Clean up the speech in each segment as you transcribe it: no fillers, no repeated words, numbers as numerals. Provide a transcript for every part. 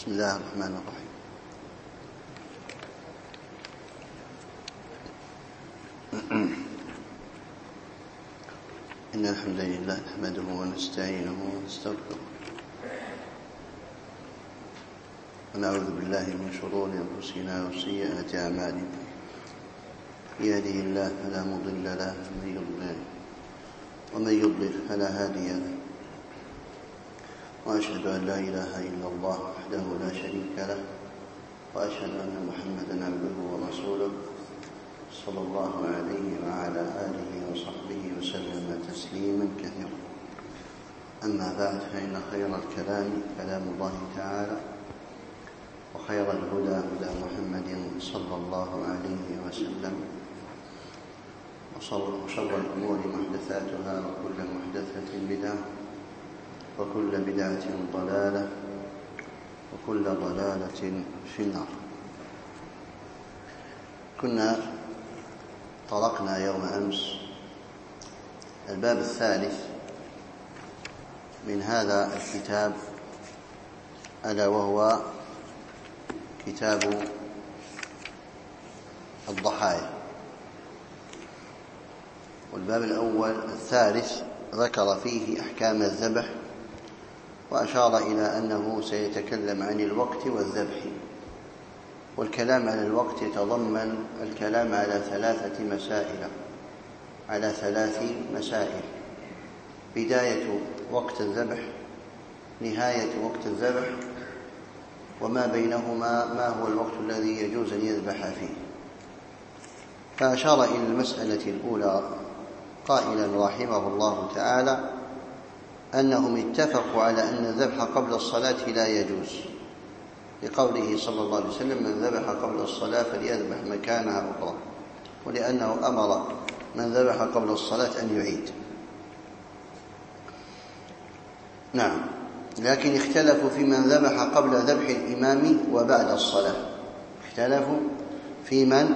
بسم الله الرحمن الرحيم. إن الحمد لله نحمده ونستعينه ونستغفره ونعوذ بالله من شرور أنفسنا وسيئات أعمالنا. يهده الله فلا مضل له ومن يضلل فلا هادي له، وأشهد أن لا إله إلا الله وحده لا شريك له، وأشهد أن محمدا عبده ورسوله صلى الله عليه وعلى آله وصحبه وسلم تسليما كثيرا. أما بعد، فإن خير الكلام كلام الله تعالى، وخير الهدى هدى محمد صلى الله عليه وسلم، وشر الأمور محدثاتها، وكل محدثة بدعة، وكل بدعة ضلالة، وكل ضلالة في النار. كنا طرقنا يوم أمس الباب الثالث من هذا الكتاب، ألا وهو كتاب الضحايا. والباب الأول الثالث ذكر فيه أحكام الذبح، وأشار إلى أنه سيتكلم عن الوقت والذبح. والكلام على الوقت يتضمن الكلام على ثلاث مسائل: بداية وقت الذبح، نهاية وقت الذبح، وما بينهما ما هو الوقت الذي يجوز أن يذبح فيه. فأشار إلى المسألة الأولى قائلا رحمه الله تعالى أنهم اتفقوا على أن الذبح قبل الصلاة لا يجوز، لقوله صلى الله عليه وسلم: من ذبح قبل الصلاة فليذبح مكانها أخرى، ولأنه أمر من ذبح قبل الصلاة أن يعيد. نعم، لكن اختلفوا في من ذبح قبل ذبح الإمام وبعد الصلاة. اختلفوا في من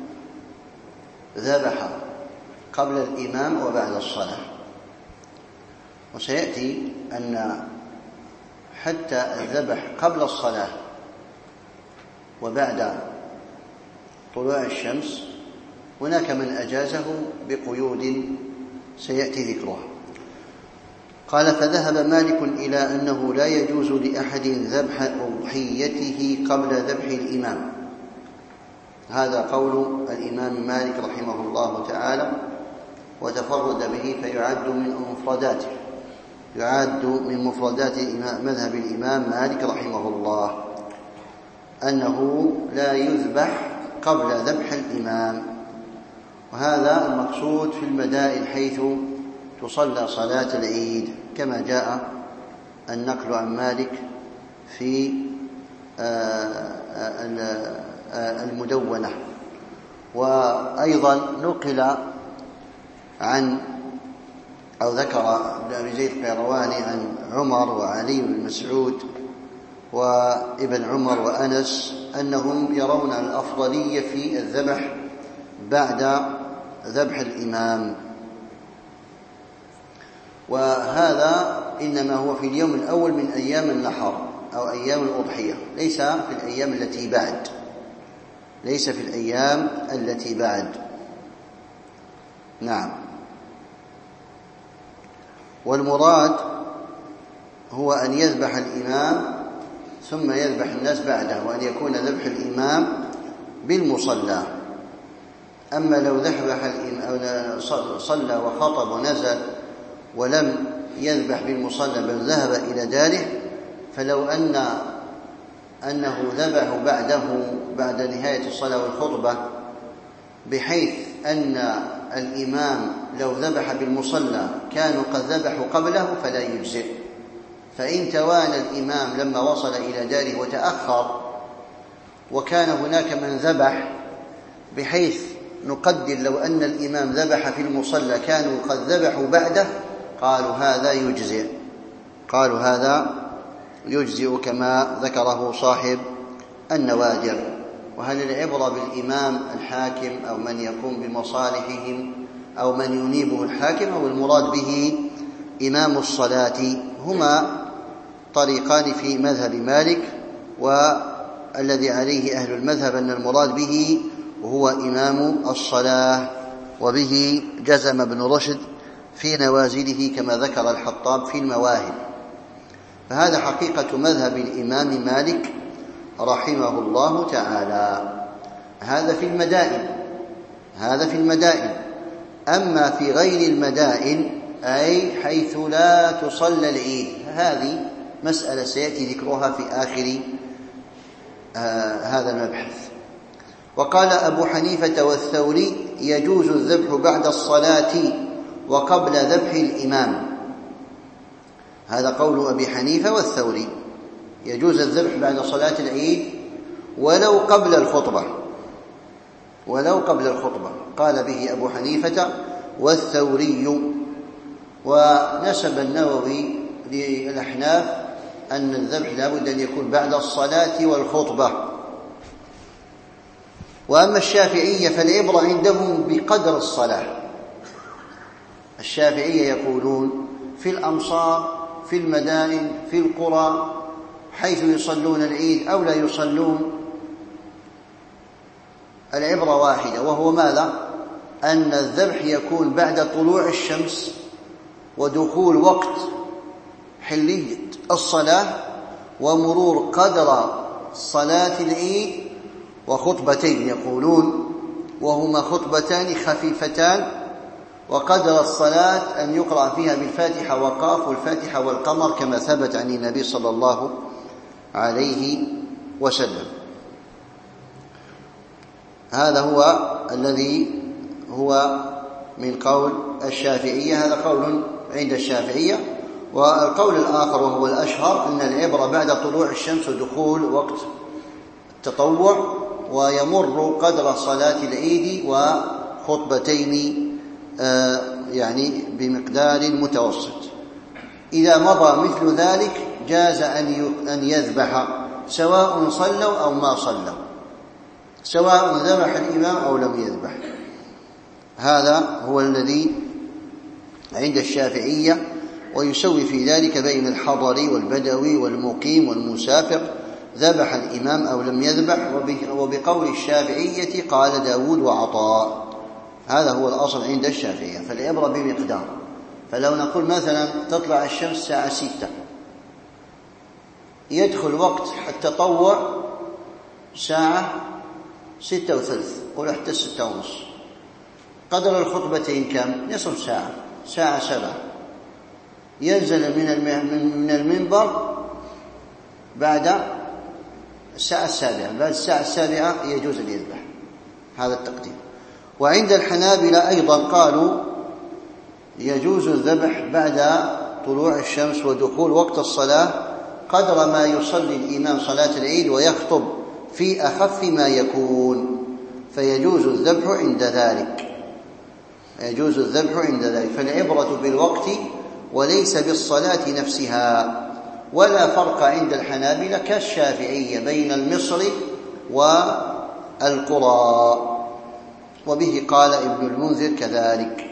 ذبح قبل الإمام وبعد الصلاة. وسيأتي أن حتى الذبح قبل الصلاة وبعد طلوع الشمس هناك من أجازه بقيود سيأتي ذكرها. قال: فذهب مالك إلى أنه لا يجوز لأحد ذبح أضحيته قبل ذبح الإمام. هذا قول الإمام مالك رحمه الله تعالى، وتفرد به فيعد من مفردات مذهب الإمام مالك رحمه الله أنه لا يذبح قبل ذبح الإمام. وهذا المقصود في المدائن حيث تصلى صلاة العيد، كما جاء النقل عن مالك في المدونة. وأيضا نقل عن أو ذكر أبي زيد القيرواني عن عمر وعلي بن مسعود وابن عمر وأنس أنهم يرون الأفضلية في الذبح بعد ذبح الإمام، وهذا إنما هو في اليوم الأول من أيام النحر أو أيام الأضحية، ليس في الأيام التي بعد. نعم. والمراد هو أن يذبح الإمام ثم يذبح الناس بعده، وأن يكون ذبح الإمام بالمصلى. أما لو ذبح الإمام صلى وخطب ونزل ولم يذبح بالمصلى بل ذهب إلى داره، فلو أنه ذبح بعده بعد نهاية الصلاة والخطبة، بحيث أن الإمام لو ذبح بالمصلى كانوا قد ذبحوا قبله فلا يجزئ. فإن توانى الإمام لما وصل إلى داره وتأخر وكان هناك من ذبح، بحيث نقدر لو أن الإمام ذبح في المصلى كانوا قد ذبحوا بعده، قالوا هذا يجزئ كما ذكره صاحب النوادر. وهل العبرة بالإمام الحاكم أو من يقوم بمصالحهم أو من ينيبه الحاكم، أو المراد به إمام الصلاة؟ هما طريقان في مذهب مالك، والذي عليه أهل المذهب أن المراد به هو إمام الصلاة، وبه جزم ابن رشد في نوازله كما ذكر الحطاب في المواهب. فهذا حقيقة مذهب الإمام مالك رحمه الله تعالى. هذا في المدائن. أما في غير المدائن أي حيث لا تصلى العيد، هذه مسألة سيأتي ذكرها في آخر هذا المبحث. وقال أبو حنيفة والثوري: يجوز الذبح بعد الصلاة وقبل ذبح الإمام. هذا قول أبي حنيفة والثوري، يجوز الذبح بعد صلاة العيد ولو قبل الخطبة، قال به أبو حنيفة والثوري. ونسب النووي للأحناف أن الذبح لابد أن يكون بعد الصلاة والخطبة. وأما الشافعية فالعبرة عندهم بقدر الصلاة. الشافعية يقولون في الأمصار، في المدائن، في القرى، حيث يصلون العيد أو لا يصلون، العبرة واحدة، وهو ماذا؟ أن الذبح يكون بعد طلوع الشمس ودخول وقت حلية الصلاة ومرور قدر صلاة العيد وخطبتين يقولون، وهما خطبتان خفيفتان، وقدر الصلاة أن يقرأ فيها بالفاتحة وقاف والفاتحة والقمر كما ثبت عن النبي صلى الله عليه وسلم. هذا هو الذي هو من قول الشافعية، هذا قول عند الشافعية. والقول الآخر وهو الأشهر أن العبرة بعد طلوع الشمس ودخول وقت التطوع ويمر قدر صلاة العيد وخطبتين يعني بمقدار متوسط. إذا مضى مثل ذلك جاز أن يذبح سواء صلوا أو ما صلوا، سواء ذبح الإمام أو لم يذبح. هذا هو الذي عند الشافعية، ويسوي في ذلك بين الحضري والبدوي والمقيم والمسافر، ذبح الإمام أو لم يذبح. وبقول الشافعية قال داود وعطاء، هذا هو الأصل عند الشافعية. فالعبرة بمقدار. فلو نقول مثلا تطلع الشمس الساعة 6، يدخل وقت التطوع ساعة 6:03، قول حتى 6:30، قدر الخطبتين كم؟ نصف ساعة، ساعة 7. ينزل من المنبر بعد الساعة 7، بعد الساعة 7 يجوز أن يذبح. هذا التقدير. وعند الحنابلة أيضا قالوا يجوز الذبح بعد طلوع الشمس ودخول وقت الصلاة قدر ما يصلي الإمام صلاة العيد ويخطب في أخف ما يكون، فيجوز الذبح عند ذلك. فالعبرة بالوقت وليس بالصلاة نفسها. ولا فرق عند الحنابلة كالشافعية بين المصر والقرى، وبه قال ابن المنذر كذلك.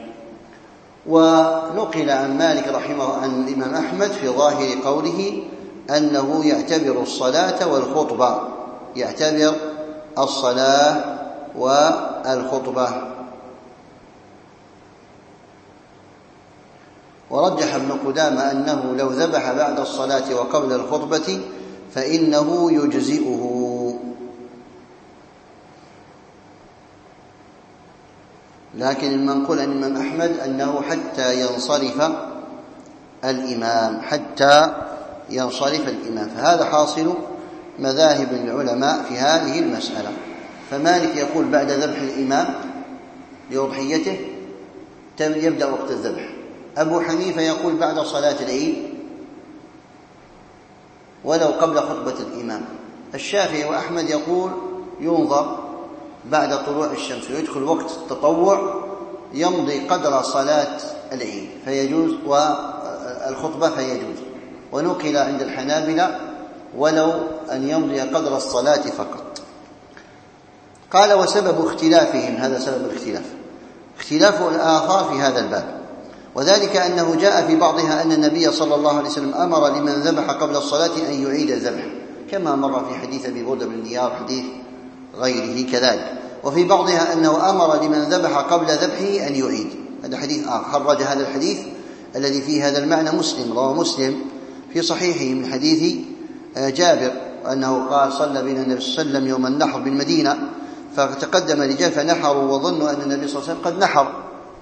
ونقل عن مالك رحمه عن الإمام أحمد في ظاهر قوله أنه يعتبر الصلاة والخطبة، يعتبر الصلاة والخطبة. ورجح ابن قدامة أنه لو ذبح بعد الصلاة وقبل الخطبة فإنه يجزئه. لكن المنقول عن الإمام أحمد أنه حتى ينصرف الإمام، فهذا حاصل مذاهب العلماء في هذه المسألة. فمالك يقول بعد ذبح الإمام لأضحيته يبدأ وقت الذبح. أبو حنيفة يقول بعد صلاة العيد ولو قبل خطبة الإمام. الشافعي وأحمد يقول ينظر بعد طلوع الشمس ويدخل وقت التطوع يمضي قدر صلاة العيد فيجوز، والخطبة فيجوز. ونقل عند الحنابلة ولو أن يمضي قدر الصلاة فقط. قال وسبب اختلافهم، هذا سبب الاختلاف، اختلاف الآثار في هذا الباب، وذلك أنه جاء في بعضها أن النبي صلى الله عليه وسلم أمر لمن ذبح قبل الصلاة أن يعيد الذبح، كما مر في حديث أبي بردة بن نيار حديث غيره كذلك. وفي بعضها أنه أمر لمن ذبح قبل ذبحه أن يعيد. هذا حديث آخر. خرج هذا الحديث الذي فيه هذا المعنى مسلم، رواه مسلم في صحيحه من حديث جابر أنه قال: صلى بنا النبي صلى الله عليه وسلم يوم النحر بالمدينة فتقدم رجال فنحروا وظنوا أن النبي صلى الله عليه وسلم قد نحر،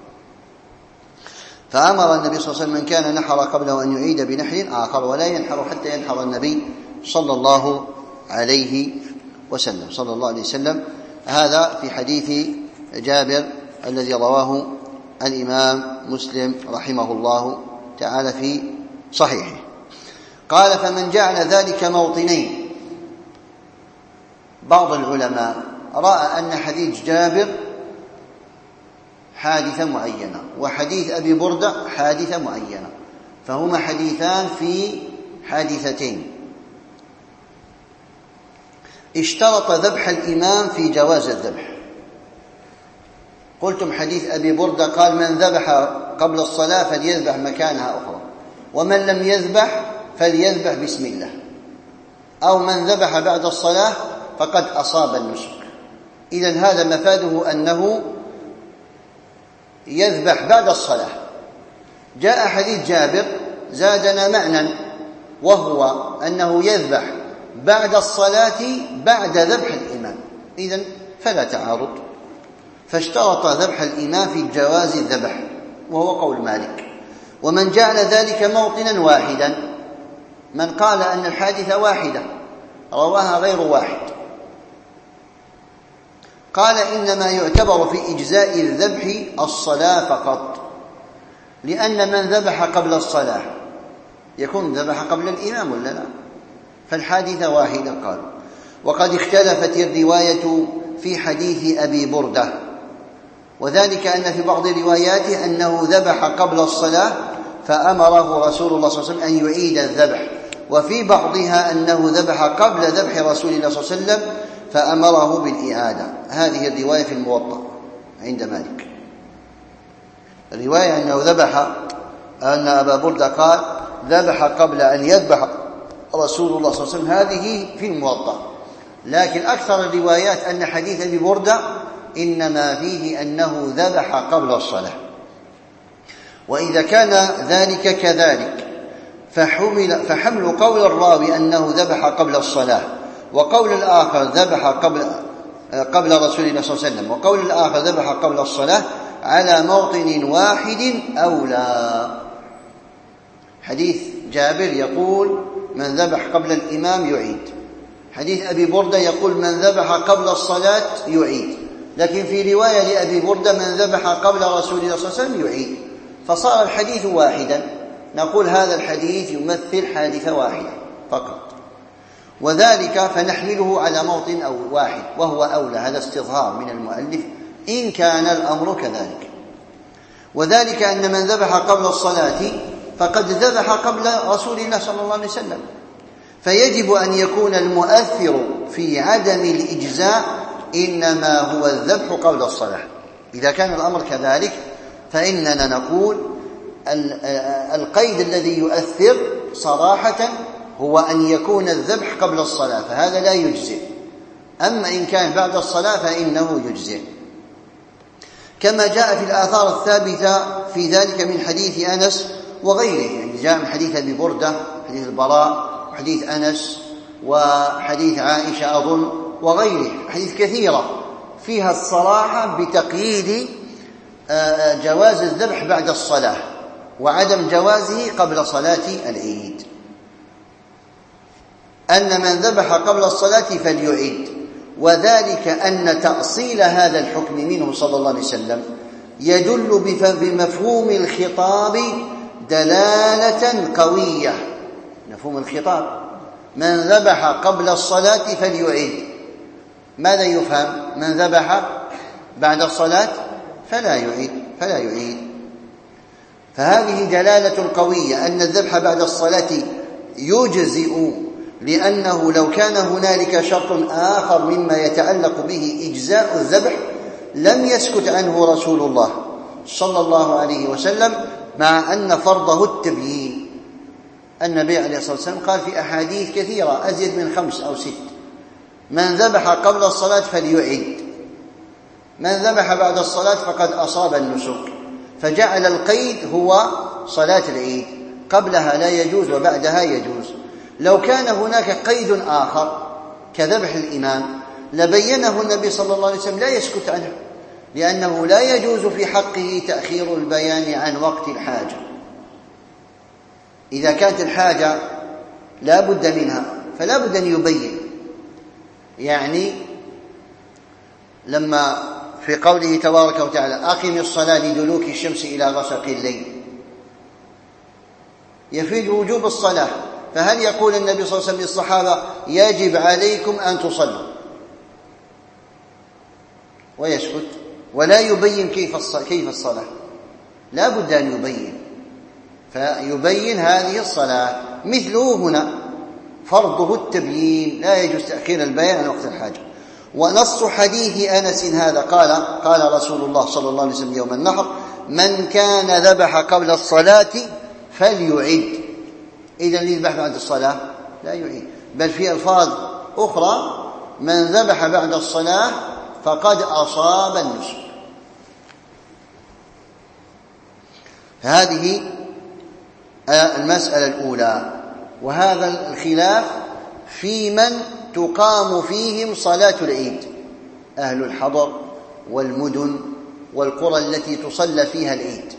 فأمر النبي صلى الله عليه وسلم من كان نحر قبله أن يعيد بنحر آخر ولا ينحر حتى ينحر النبي صلى الله عليه وسلم. هذا في حديث جابر الذي رواه الإمام مسلم رحمه الله تعالى في صحيحه. قال: فمن جعل ذلك موطنين. بعض العلماء رأى أن حديث جابر حادثة معينة وحديث أبي بردة حادثة معينة، فهما حديثان في حادثتين. اشترط ذبح الإمام في جواز الذبح. قلتم حديث أبي بردة قال: من ذبح قبل الصلاة فليذبح مكانها أخرى، ومن لم يذبح فليذبح بسم الله، أو من ذبح بعد الصلاة فقد أصاب النسك. إذن هذا مفاده أنه يذبح بعد الصلاة. جاء حديث جابر زادنا معنى، وهو أنه يذبح بعد الصلاة بعد ذبح الإمام. إذن فلا تعارض، فاشترط ذبح الإمام في جواز الذبح، وهو قول مالك. ومن جعل ذلك موطنا واحدا، من قال أن الحادثة واحدة رواها غير واحد، قال: إنما يعتبر في إجزاء الذبح الصلاة فقط، لأن من ذبح قبل الصلاة يكون ذبح قبل الإمام ولا لا؟ فالحادثة واحدة. قال: وقد اختلفت الرواية في حديث أبي بردة، وذلك أن في بعض رواياته أنه ذبح قبل الصلاة فأمره رسول الله صلى الله عليه وسلم أن يعيد الذبح، وفي بعضها أنه ذبح قبل ذبح رسول الله صلى الله عليه وسلم فأمره بالإعادة. هذه الرواية في الموطأ عند مالك. الرواية أنه ذبح، أن أبا بردة قال: ذبح قبل أن يذبح رسول الله صلى الله عليه وسلم، هذه في الموطأ. لكن أكثر الروايات أن حديث أبي بردة إنما فيه أنه ذبح قبل الصلاة. وإذا كان ذلك كذلك فحمل قول الراوي أنه ذبح قبل الصلاة، وقول الآخر ذبح قبل رسول الله صلى الله عليه وسلم، وقول الآخر ذبح قبل الصلاة، على موطن واحد أولى. حديث جابر يقول: من ذبح قبل الإمام يعيد. حديث أبي بردة يقول: من ذبح قبل الصلاة يعيد. لكن في رواية لأبي بردة: من ذبح قبل رسول الله صلى الله عليه وسلم يعيد. فصار الحديث واحدا. نقول هذا الحديث يمثل حادثة واحدة فقط، وذلك فنحمله على موطن أو واحد، وهو أولى. هذا استظهار من المؤلف إن كان الأمر كذلك. وذلك أن من ذبح قبل الصلاة فقد ذبح قبل رسول الله صلى الله عليه وسلم، فيجب أن يكون المؤثر في عدم الإجزاء إنما هو الذبح قبل الصلاة. إذا كان الأمر كذلك فإننا نقول القيد الذي يؤثر صراحة هو أن يكون الذبح قبل الصلاة، فهذا لا يجزئ. أما إن كان بعد الصلاة فإنه يجزئ، كما جاء في الآثار الثابتة في ذلك من حديث أنس وغيره. يعني جاء من حديث أبي بردة، حديث البراء، وحديث أنس، وحديث عائشة أظن، وغيره، حديث كثيرة فيها الصراحة بتقييد جواز الذبح بعد الصلاة وعدم جوازه قبل صلاة العيد. أن من ذبح قبل الصلاة فليعيد، وذلك أن تأصيل هذا الحكم منه صلى الله عليه وسلم يدل بمفهوم الخطاب دلالة قوية. مفهوم الخطاب: من ذبح قبل الصلاة فليعيد. ماذا يفهم؟ من ذبح بعد الصلاة فلا يعيد. فهذه دلالة قوية أن الذبح بعد الصلاة يجزئ، لأنه لو كان هنالك شرط آخر مما يتعلق به إجزاء الذبح لم يسكت عنه رسول الله صلى الله عليه وسلم، مع أن فرضه التبيين. النبي عليه الصلاة والسلام قال في أحاديث كثيرة أزيد من 5 أو 6: من ذبح قبل الصلاة فليعد، من ذبح بعد الصلاة فقد أصاب النسك، فجعل القيد هو صلاة العيد، قبلها لا يجوز وبعدها يجوز. لو كان هناك قيد آخر كذبح الإمام لبينه النبي صلى الله عليه وسلم، لا يسكت عنه، لأنه لا يجوز في حقه تأخير البيان عن وقت الحاجة. إذا كانت الحاجة لا بد منها فلا بد أن يبين. يعني لما في قوله تبارك وتعالى: أقم الصلاة لدلوك الشمس إلى غسق الليل، يفيد وجوب الصلاة. فهل يقول النبي صلى الله عليه وسلم للصحابة: يجب عليكم أن تصلوا، ويسكت ولا يبين كيف الصلاة؟ لا بد أن يبين، فيبين هذه الصلاة. مثله هنا فرضه التبيين، لا يجوز تأخير البيان عن وقت الحاجة. ونص حديث أنس هذا: قال رسول الله صلى الله عليه وسلم يوم النحر: من كان ذبح قبل الصلاة فليعد. إذا اللي يذبح بعد الصلاة لا يعيد، بل في ألفاظ أخرى: من ذبح بعد الصلاة فقد أصاب النسك. هذه المسألة الأولى. وهذا الخلاف في من تقام فيهم صلاة العيد: أهل الحضر والمدن والقرى التي تصلى فيها العيد.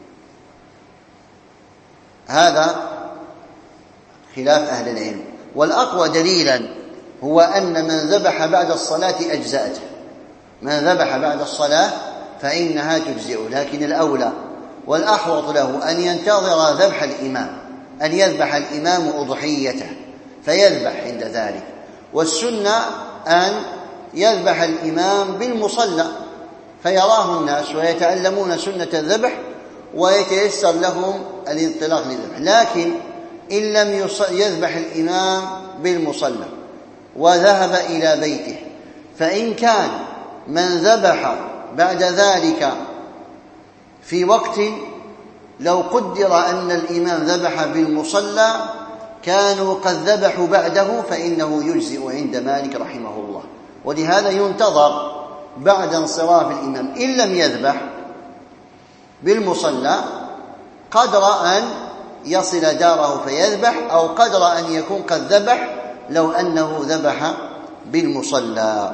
هذا خلاف أهل العلم. والأقوى دليلا هو أن من ذبح بعد الصلاة أجزأته، من ذبح بعد الصلاة فإنها تجزئه. لكن الأولى والأحوط له أن ينتظر ذبح الإمام، أن يذبح الإمام أضحيته فيذبح عند ذلك. والسنة أن يذبح الإمام بالمصلى فيراه الناس ويتعلمون سنة الذبح ويتيسر لهم الانطلاق للذبح. لكن إن لم يذبح الإمام بالمصلى وذهب إلى بيته، فإن كان من ذبح بعد ذلك في وقت لو قدر أن الإمام ذبح بالمصلى كانوا قد ذبحوا بعده فإنه يجزئ عند مالك رحمه الله. ولهذا ينتظر بعد انصراف الإمام إن لم يذبح بالمصلى قدر أن يصل داره فيذبح، أو قدر أن يكون قد ذبح لو أنه ذبح بالمصلى.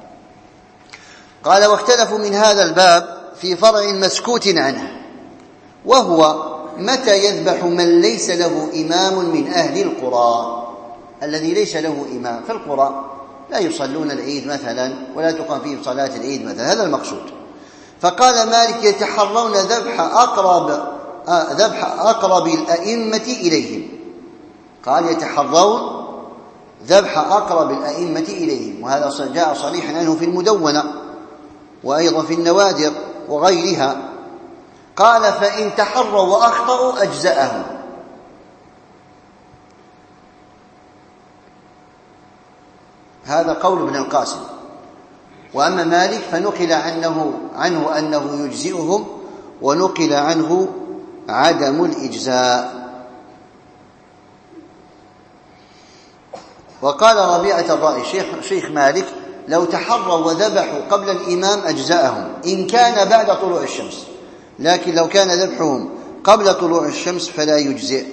قال: واختلفوا من هذا الباب في فرع مسكوت عنه، وهو متى يذبح من ليس له إمام من أهل القرى. الذي ليس له إمام في القرى لا يصلون العيد مثلا ولا تقام فيه صلاة العيد مثلا، هذا المقصود. فقال مالك: يتحرون ذبح أقرب الأئمة إليهم. قال: يتحرون ذبح أقرب الأئمة إليهم، وهذا جاء صريحا عنه في المدونة وأيضا في النوادر وغيرها. قال: فإن تحروا وأخطأوا أجزأهم. هذا قول ابن القاسم. وأما مالك فنقل عنه أنه يجزئهم، ونقل عنه عدم الإجزاء. وقال ربيعة الرأي شيخ مالك: لو تحروا وذبحوا قبل الإمام أجزأهم إن كان بعد طلوع الشمس، لكن لو كان ذبحهم قبل طلوع الشمس فلا يجزئ.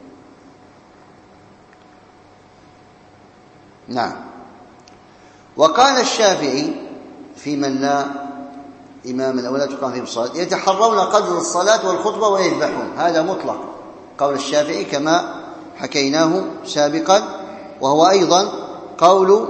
نعم. وقال الشافعي في من لا إمام ولا تقام فيه الصلاة: يتحرون قدر الصلاة والخطبة ويذبحون. هذا مطلق قول الشافعي كما حكيناه سابقا، وهو أيضا قول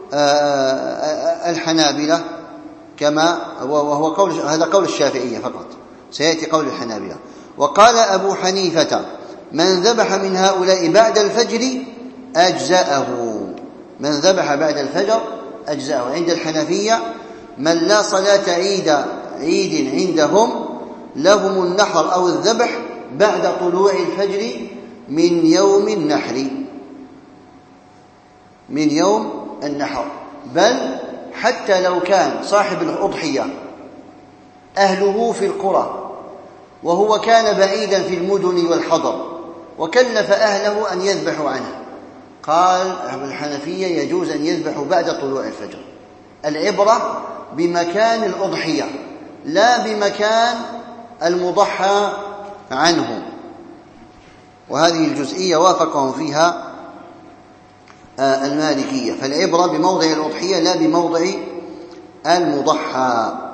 الحنابلة كما هذا قول الشافعية فقط، سيأتي قول الحنابلة. وقال أبو حنيفة: من ذبح من هؤلاء بعد الفجر أجزأه. من ذبح بعد الفجر أجزأه. عند الحنفية من لا صلاة عيد عندهم لهم النحر أو الذبح بعد طلوع الفجر من يوم النحر، من يوم النحر. بل حتى لو كان صاحب الأضحية أهله في القرى وهو كان بعيدا في المدن والحضر وكلف أهله أن يذبحوا عنه. قال الحنفية يجوز أن يذبحوا بعد طلوع الفجر. العبرة بمكان الأضحية لا بمكان المضحى عنه، وهذه الجزئية وافقهم فيها المالكية، فالعبرة بموضع الأضحية لا بموضع المضحى.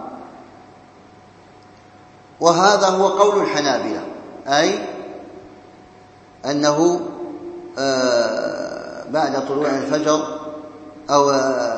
وهذا هو قول الحنابلة، أي أنه بعد طلوع الفجر، أو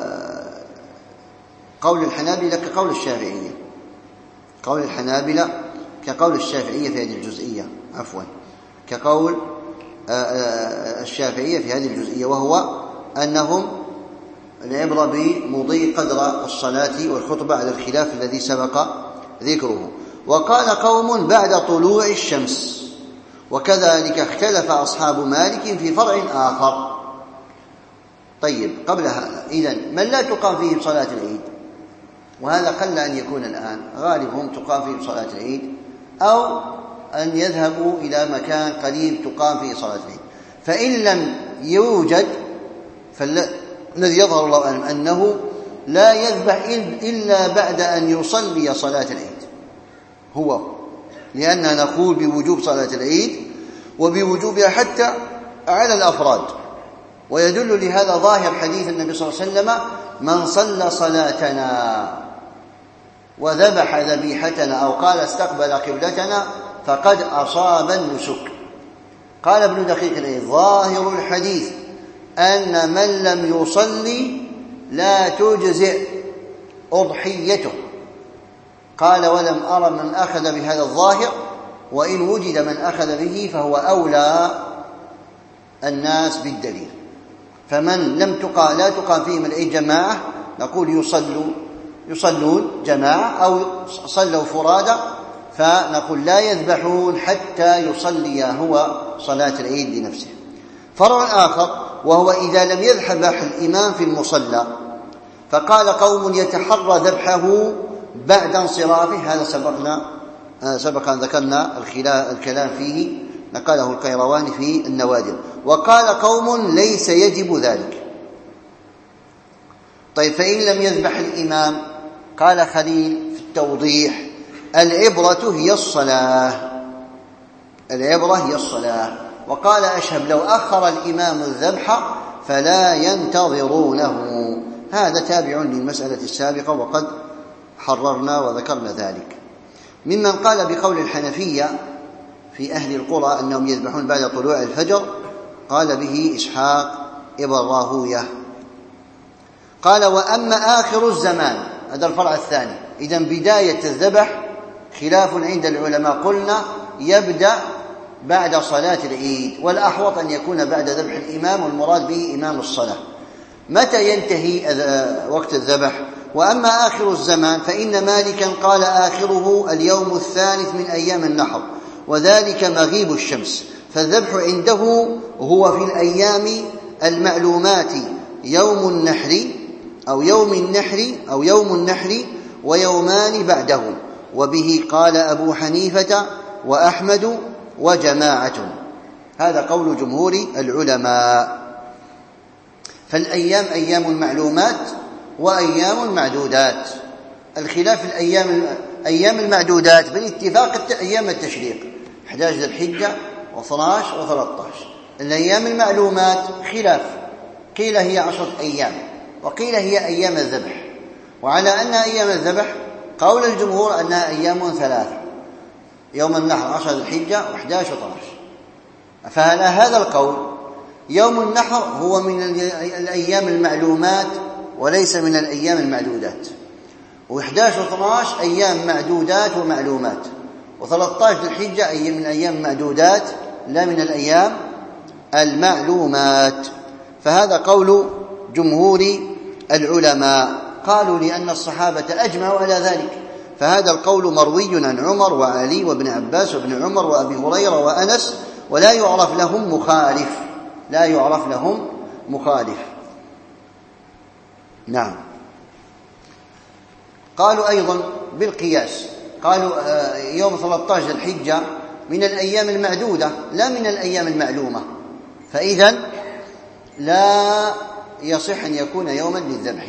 قول الحنابلة كقول الشافعية، قول الحنابلة كقول الشافعية في هذه الجزئية، عفوا كقول الشافعية في هذه الجزئية، وهو أنهم العبرة بمضي قدر الصلاة والخطبة على الخلاف الذي سبق ذكره. وقال قوم بعد طلوع الشمس، وكذلك اختلف أصحاب مالك في فرع آخر. طيب، قبل هذا إذن من لا تقام فيه صلاة العيد، وهذا قل أن يكون الآن، غالبهم تقام فيه صلاة العيد، أو أن يذهبوا إلى مكان قريب تقام فيه صلاة العيد. فإن لم يوجد، فالذي يظهر الله أعلم أنه لا يذبح إلا بعد أن يصلي صلاة العيد، هو لأننا نقول بوجوب صلاة العيد وبوجوبها حتى على الأفراد. ويدل لهذا ظاهر حديث النبي صلى الله عليه وسلم: من صلى صلاتنا وذبح ذبيحتنا، أو قال استقبل قبلتنا، فقد أصاب النسك. قال ابن دقيق العيد: ظاهر الحديث أن من لم يصلي لا تجزئ أضحيته. قال: ولم أرى من أخذ بهذا الظاهر، وإن وجد من أخذ به فهو أولى الناس بالدليل. فمن لا تقام فيهم العيد جماعة، نقول يصلون جماعة أو صلوا فرادى، فنقول لا يذبحون حتى يصلي هو صلاة العيد بنفسه. فرع آخر، وهو إذا لم يذبح الإمام في المصلى، فقال قوم يتحرى ذبحه بعد انصرافه. هذا سبق أن ذكرنا الكلام فيه، نقله القيرواني في النوادر. وقال قوم ليس يجب ذلك. طيب، فإن لم يذبح الإمام، قال خليل في التوضيح: العبرة هي الصلاة. وقال أشهب: لو أخر الإمام الذبح فلا ينتظرونه. هذا تابع للمسألة السابقة، وقد حررنا وذكرنا ذلك. ممن قال بقول الحنفية في أهل القرى أنهم يذبحون بعد طلوع الفجر، قال به إسحاق ابن راهوية. قال: وأما آخر الزمان، هذا الفرع الثاني. إذن بداية الذبح خلاف عند العلماء، قلنا يبدأ بعد صلاة العيد، والأحوط أن يكون بعد ذبح الإمام، والمراد به إمام الصلاة. متى ينتهي وقت الذبح؟ وأما آخر الزمان فإن مالكا قال آخره اليوم الثالث من أيام النحر، وذلك مغيب الشمس. فالذبح عنده هو في الأيام المعلومات، يوم النحر ويومان بعده. وبه قال أبو حنيفة وأحمد وجماعة. هذا قول جمهور العلماء. فالأيام أيام المعلومات وأيام المعدودات. الخلاف أيام المعدودات بالاتفاق أيام التشريق 11 ذي الحجة و12 و13. الأيام المعلومات خلاف، قيل هي 10 أيام، وقيل هي أيام الذبح. وعلى أن أيام الذبح قول الجمهور أنها أيام 3: يوم النحر 10 ذي الحجة و11 و12. فعلى هذا القول يوم النحر هو من الأيام المعلومات وليس من الأيام المعدودات، و11 و12 أيام معدودات ومعلومات، و13 ذي الحجة أي من أيام المعدودات لا من الأيام المعلومات. فهذا قول جمهور العلماء، قالوا لأن الصحابة أجمعوا على ذلك. فهذا القول مروي عن عمر وعلي وابن عباس وابن عمر وأبي هريرة وأنس، ولا يعرف لهم مخالف. نعم. قالوا أيضا بالقياس، قالوا يوم 13 الحجة من الأيام المعدودة لا من الأيام المعلومة، فإذن لا يصح أن يكون يوما للذبح.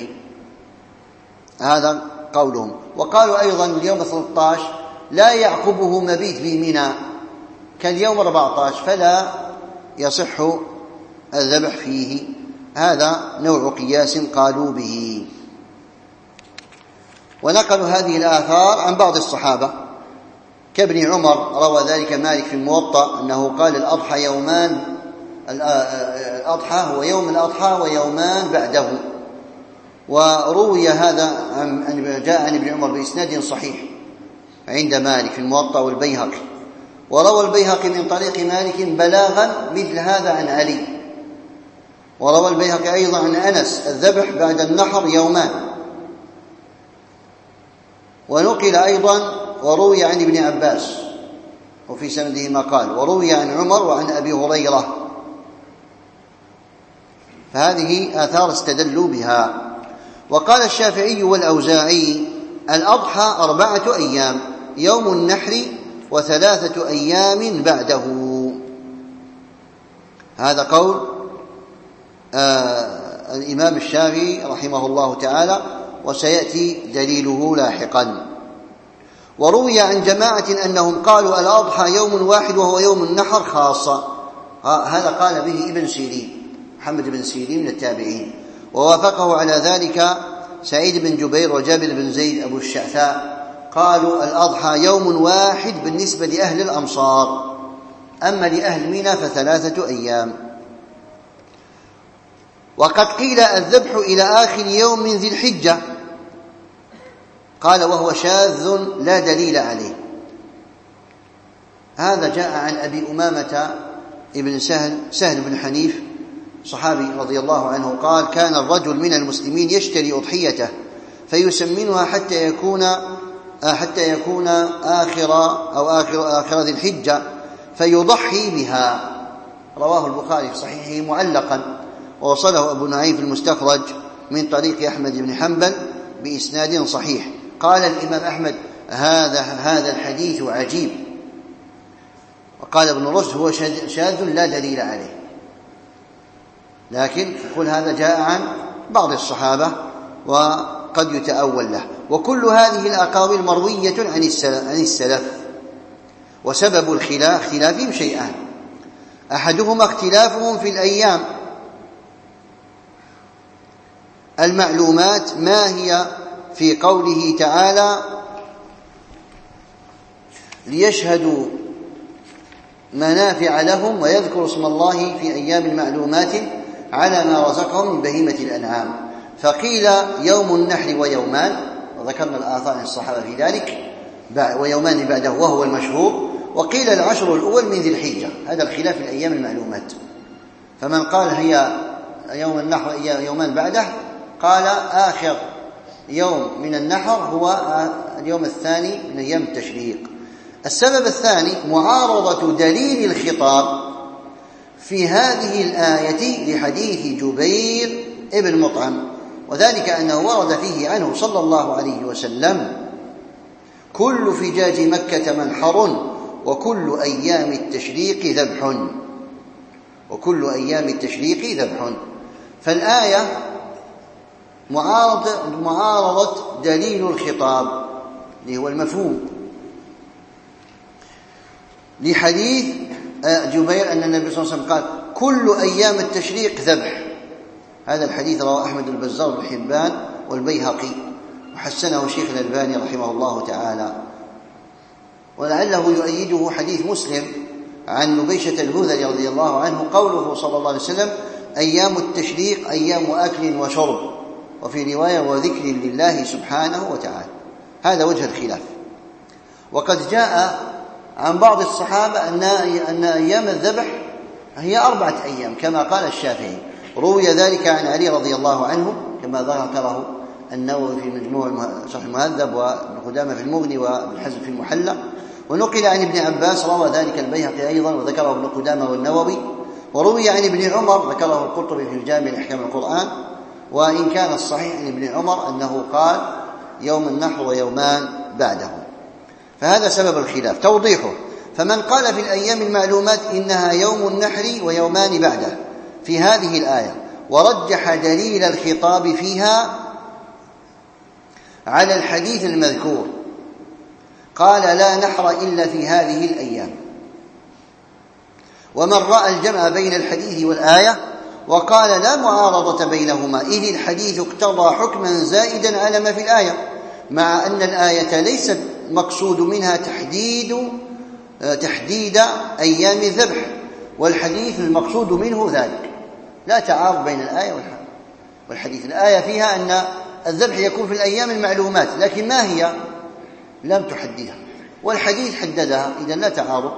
هذا قولهم. وقالوا أيضا اليوم 13 لا يعقبه مبيت بمنى كاليوم 14 فلا يصح الذبح فيه. هذا نوع قياس قالوا به. ونقلوا هذه الآثار عن بعض الصحابة كابن عمر، روى ذلك مالك في الموطأ أنه قال الأضحى يومان، الأضحى هو يوم الأضحى ويومان بعده. وروي هذا جاء عن ابن عمر بإسناد صحيح عند مالك في الموطأ والبيهقي. وروى البيهقي من طريق مالك بلاغا مثل هذا عن علي. وروى البيهقي أيضا عن أنس الذبح بعد النحر يومان. ونقل أيضا وروي عن ابن عباس وفي سنده ما قال، وروي عن عمر وعن أبي هريرة. فهذه آثار استدلوا بها. وقال الشافعي والأوزاعي الأضحى 4 أيام، يوم النحر و3 أيام بعده. هذا قول الإمام الشافعي رحمه الله تعالى، وسيأتي دليله لاحقا. وروي عن جماعة أنهم قالوا الأضحى يوم واحد وهو يوم النحر خاصة. هذا قال به ابن سيرين، محمد بن سيرين من التابعين. ووافقه على ذلك سعيد بن جبير وجابر بن زيد أبو الشعثاء، قالوا الأضحى يوم واحد بالنسبة لأهل الأمصار، أما لأهل منى ف3 أيام. وقد قيل الذبح إلى آخر يوم من ذي الحجة، قال وهو شاذ لا دليل عليه. هذا جاء عن أبي أمامة ابن سهل بن حنيف صحابي رضي الله عنه قال كان الرجل من المسلمين يشتري أضحيته فيسمنها حتى يكون آخر ذي الحجة فيضحي بها. رواه البخاري في صحيحه معلقا، ووصله أبو نعيم في المستخرج من طريق أحمد بن حنبل بإسناد صحيح. قال الإمام أحمد هذا الحديث عجيب. وقال ابن رشد هو شاذ لا دليل عليه، لكن يقول هذا جاء عن بعض الصحابة وقد يتأول له. وكل هذه الأقاويل مروية عن السلف. وسبب اختلافهم شيئان، أحدهما اختلافهم في الأيام المعلومات ما هي في قوله تعالى ليشهدوا منافع لهم ويذكروا اسم الله في أيام معلومات على ما رزقهم من بهيمة الأنعام. فقيل يوم النحر ويومان، وذكرنا الآثار عن الصحابة في ذلك، ويومان بعده وهو المشهور. وقيل العشر الأول من ذي الحجة. هذا الخلاف في الأيام المعلومات. فمن قال هي يوم النحر يومان بعده قال آخر يوم من النحر هو اليوم الثاني من أيام التشريق. السبب الثاني معارضة دليل الخطاب في هذه الآية لحديث جبير ابن مطعم، وذلك أنه ورد فيه عنه صلى الله عليه وسلم كل فجاج مكة منحر وكل أيام التشريق ذبح، وكل أيام التشريق ذبح. فالآية معارضة دليل الخطاب اللي هو المفهوم لحديث جبير أن النبي صلى الله عليه وسلم قال كل أيام التشريق ذبح. هذا الحديث رواه أحمد البزار بن حبان والبيهقي، وحسنه الشيخ الألباني رحمه الله تعالى. ولعله يؤيده حديث مسلم عن نبيشة الهذلي رضي الله عنه قوله صلى الله عليه وسلم أيام التشريق أيام أكل وشرب، وفي رواية وذكر لله سبحانه وتعالى. هذا وجه الخلاف. وقد جاء عن بعض الصحابة أن أيام الذبح هي 4 أيام كما قال الشافعي. روي ذلك عن علي رضي الله عنه كما ذكره النووي في مجموع شرح المهذب وابن قدامة في المغني وابن حزم في المحلى. ونقل عن ابن عباس، روى ذلك البيهقي أيضا وذكره ابن قدامة والنووي. وروي عن ابن عمر ذكره القرطبي في الجامع لأحكام القرآن. وإن كان الصحيح عن ابن عمر أنه قال يوم النحر ويومان بعده. فهذا سبب الخلاف. توضيحه فمن قال في الأيام المعلومات إنها يوم النحر ويومان بعده في هذه الآية ورجح دليل الخطاب فيها على الحديث المذكور قال لا نحر إلا في هذه الأيام. ومن رأى الجمع بين الحديث والآية وقال لا معارضة بينهما إذ الحديث اقتضى حكما زائدا على ما في الآية، مع أن الآية ليست مقصود منها تحديد أيام الذبح، والحديث المقصود منه ذلك. لا تعارض بين الآية والحديث. الآية فيها أن الذبح يكون في الأيام المعلومات، لكن ما هي لم تحددها، والحديث حددها، إذن لا تعارض.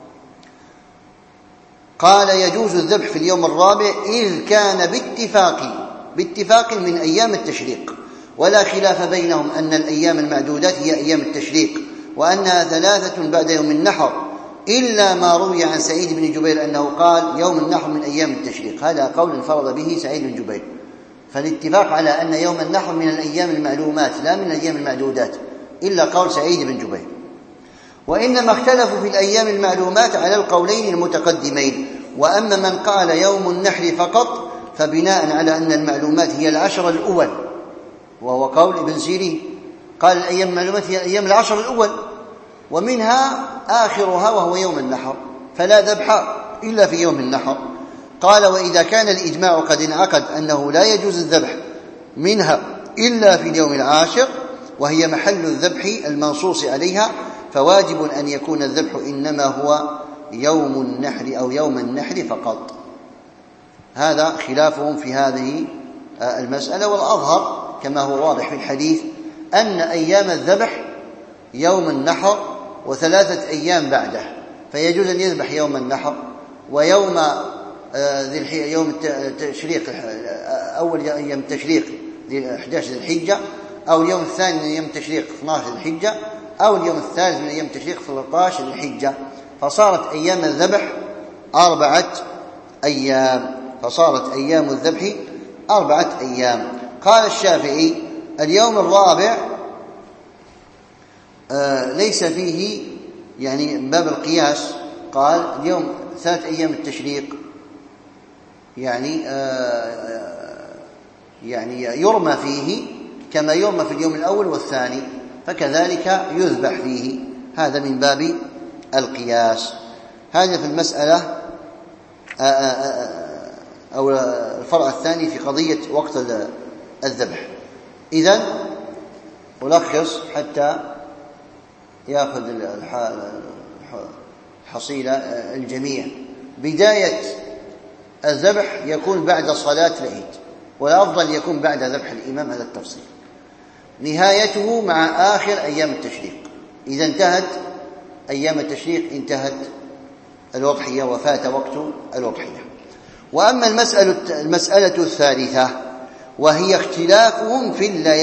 قال يجوز الذبح في اليوم الرابع إذ كان باتفاق من أيام التشريق، ولا خلاف بينهم أن الأيام المعدودات هي أيام التشريق، وأنها 3 بعد يوم النحر، إلا ما روي عن سعيد بن جبير أنه قال يوم النحر من أيام التشريق. هذا قول انفرد به سعيد بن جبير. فالاتفاق على أن يوم النحر من الأيام المعلومات لا من الأيام المعدودات، إلا قول سعيد بن جبير. وإنما اختلفوا في الأيام المعلومات على القولين المتقدمين. وأما من قال يوم النحر فقط فبناء على أن المعلومات هي 10 الأول، وهو قول ابن سيرين، قال الأيام المعلومات هي الأيام 10 الأول، ومنها آخرها وهو يوم النحر، فلا ذبح إلا في يوم النحر. قال وإذا كان الإجماع قد انعقد أنه لا يجوز الذبح منها إلا في اليوم العاشر، وهي محل الذبح المنصوص عليها، فواجب أن يكون الذبح إنما هو يوم النحر أو يوم النحر فقط. هذا خلافهم في هذه المسألة. والأظهر كما هو واضح في الحديث أن أيام الذبح يوم النحر و3 أيام بعده، فيجوز أن يذبح يوم النحر ويوم يوم التشريق، أول أيام التشريق 11 ذي الحجة، أو اليوم الثاني من أيام التشريق 12 ذي الحجة، أو اليوم الثالث من أيام التشريق 13 ذي الحجة، فصارت أيام الذبح 4 أيام، فصارت أيام الذبح 4 أيام. قال الشافعي اليوم الرابع ليس فيه يعني من باب القياس، قال اليوم 3 أيام التشريق يعني يرمى فيه كما يرمى في اليوم الأول والثاني، فكذلك يذبح فيه. هذا من باب القياس. هذا في المسألة أو الفرع الثاني في قضية وقت الذبح. إذن ألخص حتى يأخذ الحصيلة الجميع. بداية الذبح يكون بعد صلاة العيد، والأفضل يكون بعد ذبح الإمام، هذا التفصيل. نهايته مع آخر أيام التشريق، إذا انتهت أيام التشريق انتهت الأضحية وفات وقت الأضحية. وأما المسألة الثالثة وهي اختلافهم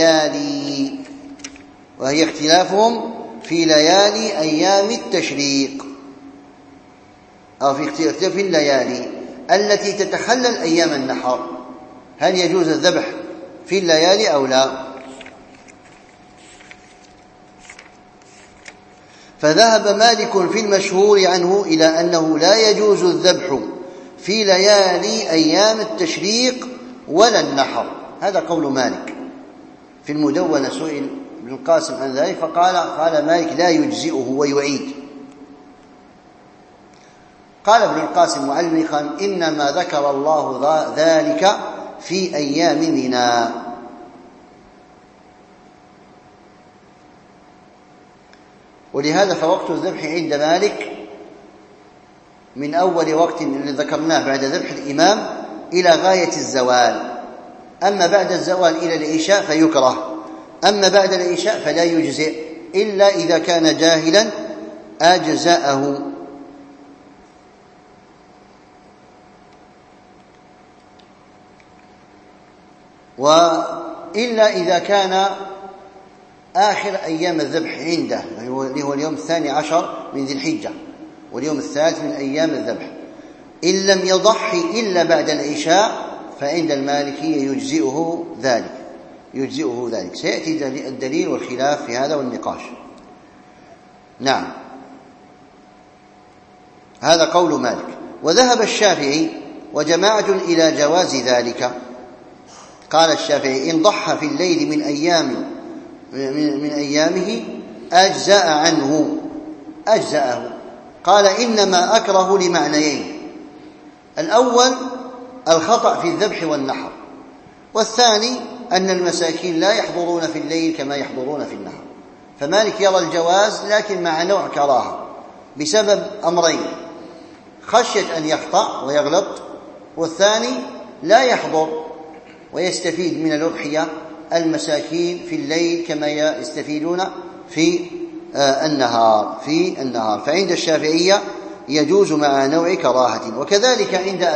في ليالي أيام التشريق، أو في اختلاف في الليالي التي تتخلل أيام النحر، هل يجوز الذبح في الليالي أو لا؟ فذهب مالك في المشهور عنه إلى أنه لا يجوز الذبح في ليالي أيام التشريق ولا النحر. هذا قول مالك. في المدونة سئل ابن القاسم عن ذلك فقال مالك لا يجزئه ويعيد. قال ابن القاسم معلقا إنما ذكر الله ذلك في أيام منى. ولهذا فوقت الذبح عند مالك من أول وقت اللي ذكرناه بعد ذبح الإمام إلى غاية الزوال. أما بعد الزوال إلى العشاء فيكره، أما بعد العشاء فلا يجزئ إلا إذا كان جاهلا أجزأه. وإلا إذا كان آخر أيام الذبح عنده اللي هو اليوم 12 من ذي الحجة واليوم الثالث من أيام الذبح، إن لم يضحي إلا بعد العشاء فعند المالكية يجزئه ذلك. سيأتي الدليل والخلاف في هذا والنقاش. نعم. هذا قول مالك. وذهب الشافعي وجماعة إلى جواز ذلك. قال الشافعي: إن ضحى في الليل من أيامه أجزأ عنه، أجزأه. قال: إنما أكره لمعنيين: الأول الخطأ في الذبح والنحر، والثاني أن المساكين لا يحضرون في الليل كما يحضرون في النهار. فمالك يرى الجواز لكن مع نوع كراهة بسبب أمرين: خشية أن يخطأ ويغلط، والثاني لا يحضر ويستفيد من الأضحية المساكين في الليل كما يستفيدون في النهار. فعند الشافعية يجوز مع نوع كراهة. وكذلك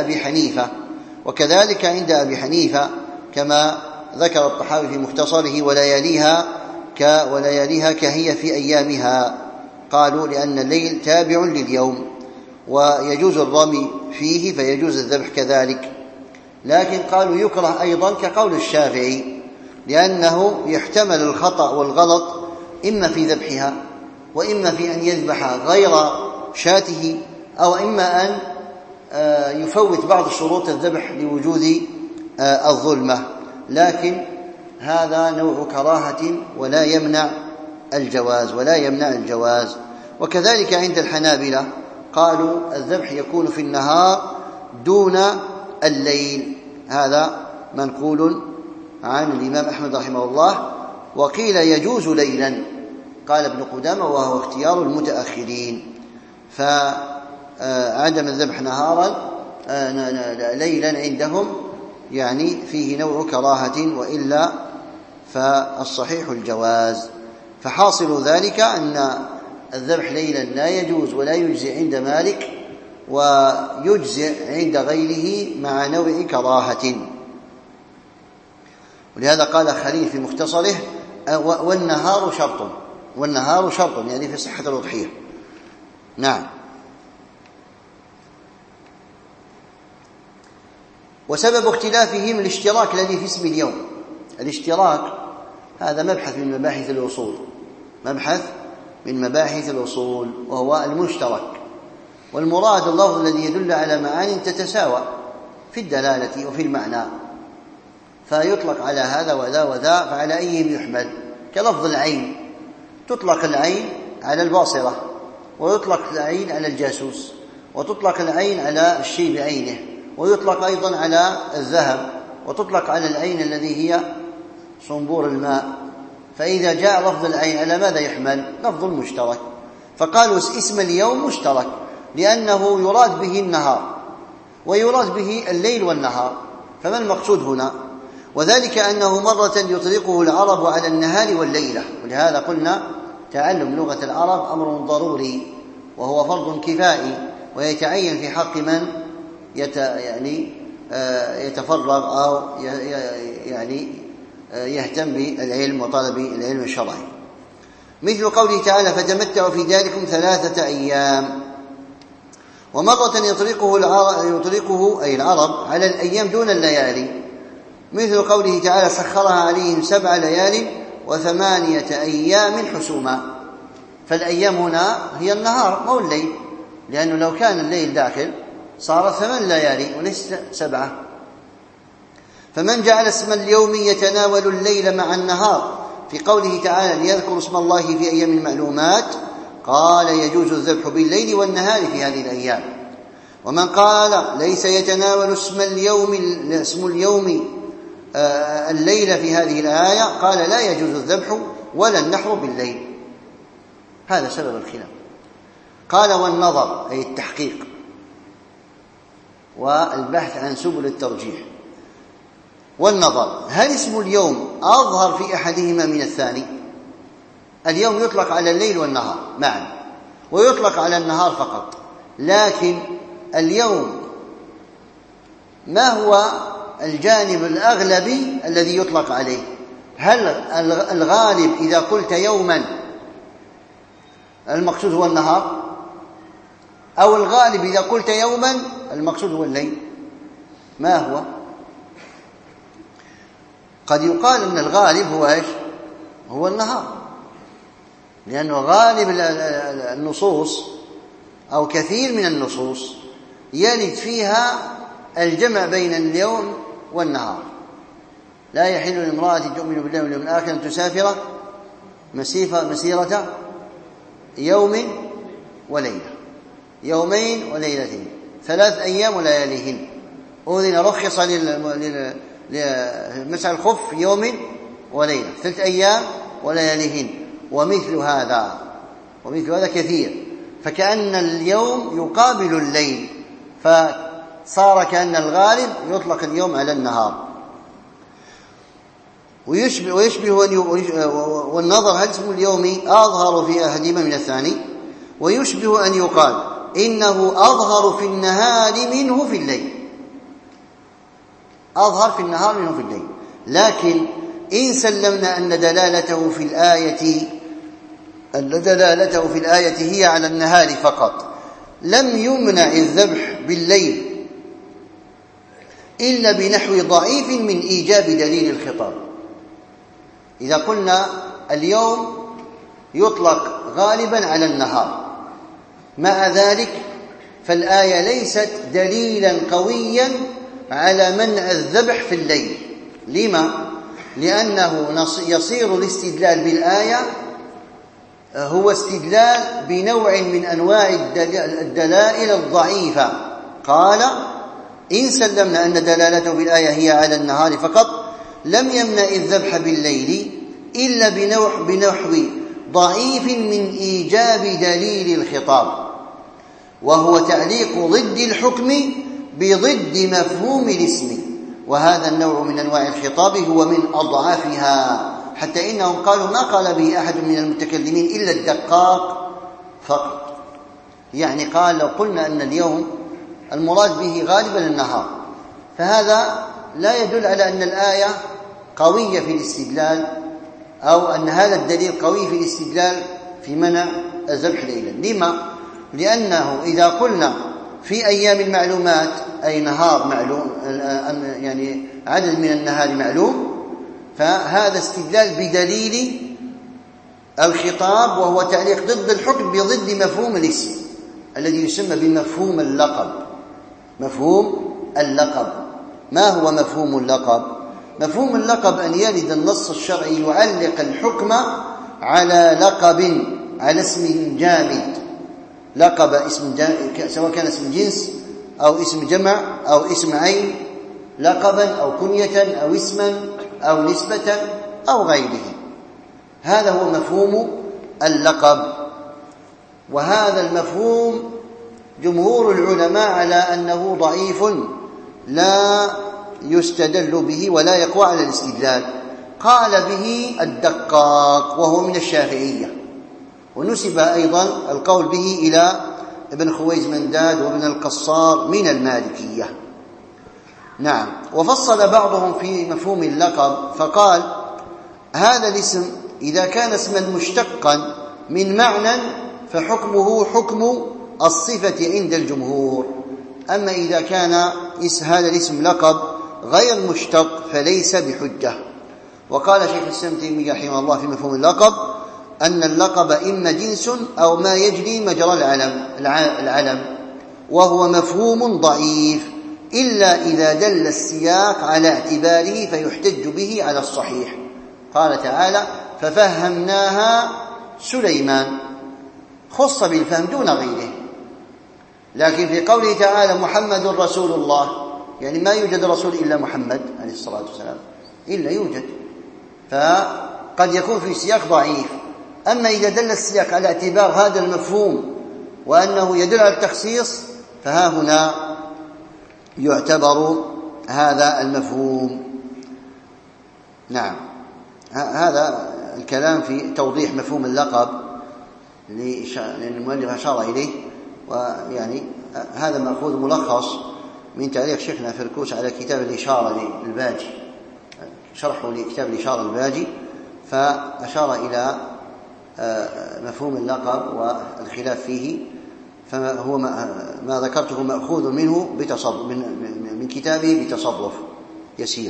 عند أبي حنيفة كما ذكر الطحاوي في مختصره: ولياليها كهي في أيامها. قالوا لأن الليل تابع لليوم ويجوز الرمي فيه فيجوز الذبح كذلك. لكن قالوا يكره أيضا كقول الشافعي، لأنه يحتمل الخطأ والغلط إما في ذبحها وإما في أن يذبح غير شاته، أو إما أن يفوت بعض شروط الذبح لوجود الظلمة. لكن هذا نوع كراهة ولا يمنع الجواز. وكذلك عند الحنابلة قالوا الذبح يكون في النهار دون الليل. هذا منقول عن الإمام أحمد رحمه الله. وقيل يجوز ليلا، قال ابن قدامة وهو اختيار المتأخرين. فعدم الذبح نهارا ليلا عندهم يعني فيه نوع كراهة، وإلا فالصحيح الجواز. فحاصل ذلك أن الذبح ليلا لا يجوز ولا يجزئ عند مالك، ويجزئ عند غيره مع نوع كراهة. ولهذا قال خليل في مختصره: والنهار شرط يعني في صحة الأضحية. نعم. وسبب اختلافهم الاشتراك الذي في اسم اليوم. الاشتراك هذا مبحث من مباحث الأصول وهو المشترك، والمراد اللفظ الذي يدل على معان تتساوى في الدلالة وفي المعنى، فيطلق على هذا وذا وذا، فعلى أيهم يحمل. كلفظ العين، تطلق العين على الباصرة، ويطلق العين على الجاسوس، وتطلق العين على الشيء بعينه، ويطلق أيضا على الذهب، وتطلق على العين الذي هي صنبور الماء. فإذا جاء لفظ العين على ماذا يحمل؟ لفظ المشترك. فقالوا اسم اليوم مشترك لأنه يراد به النهار ويراد به الليل والنهار. فما المقصود هنا؟ وذلك أنه مرة يطلقه العرب على النهار والليلة. ولهذا قلنا تعلم لغة العرب أمر ضروري وهو فرض كفائي، ويتعين في حق من يتفرغ أو يهتم بالعلم وطلب العلم الشرعي. مثل قوله تعالى: فتمتعوا في داركم 3 أيام. ومرة يطلقه أي العرب على الأيام دون الليالي، مثل قوله تعالى: سخرها عليهم 7 ليال و8 أيام حسوما. فالأيام هنا هي النهار مو الليل، لأنه لو كان الليل داخل صارت 8 ليالي وليس 7. فمن جعل اسم اليوم يتناول الليل مع النهار في قوله تعالى: ليذكروا اسم الله في أيام معلومات، قال يجوز الذبح بالليل والنهار في هذه الأيام. ومن قال ليس يتناول اسم اليوم الليل في هذه الآية، قال لا يجوز الذبح ولا النحر بالليل. هذا سبب الخلاف. قال: والنظر أي التحقيق والبحث عن سبل الترجيح. والنظر: هل اسم اليوم أظهر في أحدهما من الثاني؟ اليوم يطلق على الليل والنهار معا، ويطلق على النهار فقط. لكن اليوم ما هو الجانب الأغلبي الذي يطلق عليه؟ هل الغالب إذا قلت يوما المقصود هو النهار، أو الغالب إذا قلت يوما المقصود هو الليل؟ ما هو؟ قد يقال أن الغالب هو إيش؟ هو النهار، لأنه غالب النصوص أو كثير من النصوص يرد فيها الجمع بين اليوم والنهار. لا يحل لامرأة تؤمن بالله واليوم الآخر أن تسافر مسيرة يوم وليلة، يومين وليلتين، 3 أيام ولياليهن. أذن رخص لمسح الخف يوم وليلة، 3 أيام ولياليهن. ومثل هذا كثير، فكأن اليوم يقابل الليل، فصار كأن الغالب يطلق اليوم على النهار. ويشبه والنظر هل اسم اليوم أظهر في أحدهما من الثاني، ويشبه أن يقال إنه أظهر في النهار منه في الليل، أظهر في النهار منه في الليل. لكن إن سلمنا أن دلالته في الآية هي على النهار فقط، لم يمنع الذبح بالليل إلا بنحو ضعيف من إيجاب دليل الخطاب. إذا قلنا اليوم يطلق غالبا على النهار، مع ذلك فالآية ليست دليلا قويا على منع الذبح في الليل. لما؟ لأنه يصير الاستدلال بالآية هو استدلال بنوع من أنواع الدلائل الضعيفة. قال إن سلمنا أن دلالته بالآية هي على النهار فقط، لم يمنع الذبح بالليل إلا بنحو ضعيف من إيجاب دليل الخطاب، وهو تعليق ضد الحكم بضد مفهوم الاسم. وهذا النوع من أنواع الخطاب هو من أضعفها، حتى إنهم قالوا ما قال به أحد من المتكلمين إلا الدقاق فقط. يعني قال لو قلنا أن اليوم المراد به غالبا النهار، فهذا لا يدل على أن الآية قوية في الاستدلال، أو أن هذا الدليل قوي في الاستدلال في منع الذبح ليلا. لما؟ لأنه إذا قلنا في أيام المعلومات أي نهار معلوم، يعني عدد من النهار معلوم، فهذا استدلال بدليل الخطاب، وهو تعليق ضد الحكم بضد مفهوم الاسم الذي يسمى بمفهوم اللقب. مفهوم اللقب. ما هو مفهوم اللقب؟ مفهوم اللقب أن يرد النص الشرعي يعلق الحكم على لقب، على اسم جامد. لقب اسم جامد، سواء كان اسم جنس أو اسم جمع أو اسم عين، لقبا أو كنية أو اسما أو نسبة أو غيره. هذا هو مفهوم اللقب. وهذا المفهوم جمهور العلماء على أنه ضعيف لا يستدل به ولا يقوى على الاستدلال. قال به الدقاق وهو من الشافعية، ونسب أيضا القول به إلى ابن خويزمنداد وابن القصار من المالكية. نعم. وفصل بعضهم في مفهوم اللقب فقال هذا الاسم إذا كان اسما مشتقا من معنى فحكمه حكم الصفة عند الجمهور، أما إذا كان هذا الاسم لقب غير مشتق فليس بحجة. وقال شيخ الإسلام تيمية رحمه الله في مفهوم اللقب أن اللقب إما جنس أو ما يجري مجرى العلم، وهو مفهوم ضعيف إلا إذا دل السياق على اعتباره فيحتج به على الصحيح. قال تعالى ففهمناها سليمان، خص بالفهم دون غيره. لكن في قوله تعالى محمد رسول الله، يعني ما يوجد رسول إلا محمد عليه الصلاة والسلام، إلا يوجد، فقد يكون في سياق ضعيف. أما إذا دل السياق على اعتبار هذا المفهوم وأنه يدل على التخصيص، فها هنا يعتبر هذا المفهوم. نعم. هذا الكلام في توضيح مفهوم اللقب لأن المؤلف أشار إليه، ويعني هذا مأخوذ ملخص من تعليق شيخنا فركوس على كتاب الإشارة للباجي، شرحه لكتاب الإشارة للباجي، فأشار إلى مفهوم اللقب والخلاف فيه، فهو ما ذكرته مأخوذ منه من كتابه بتصرف يسير.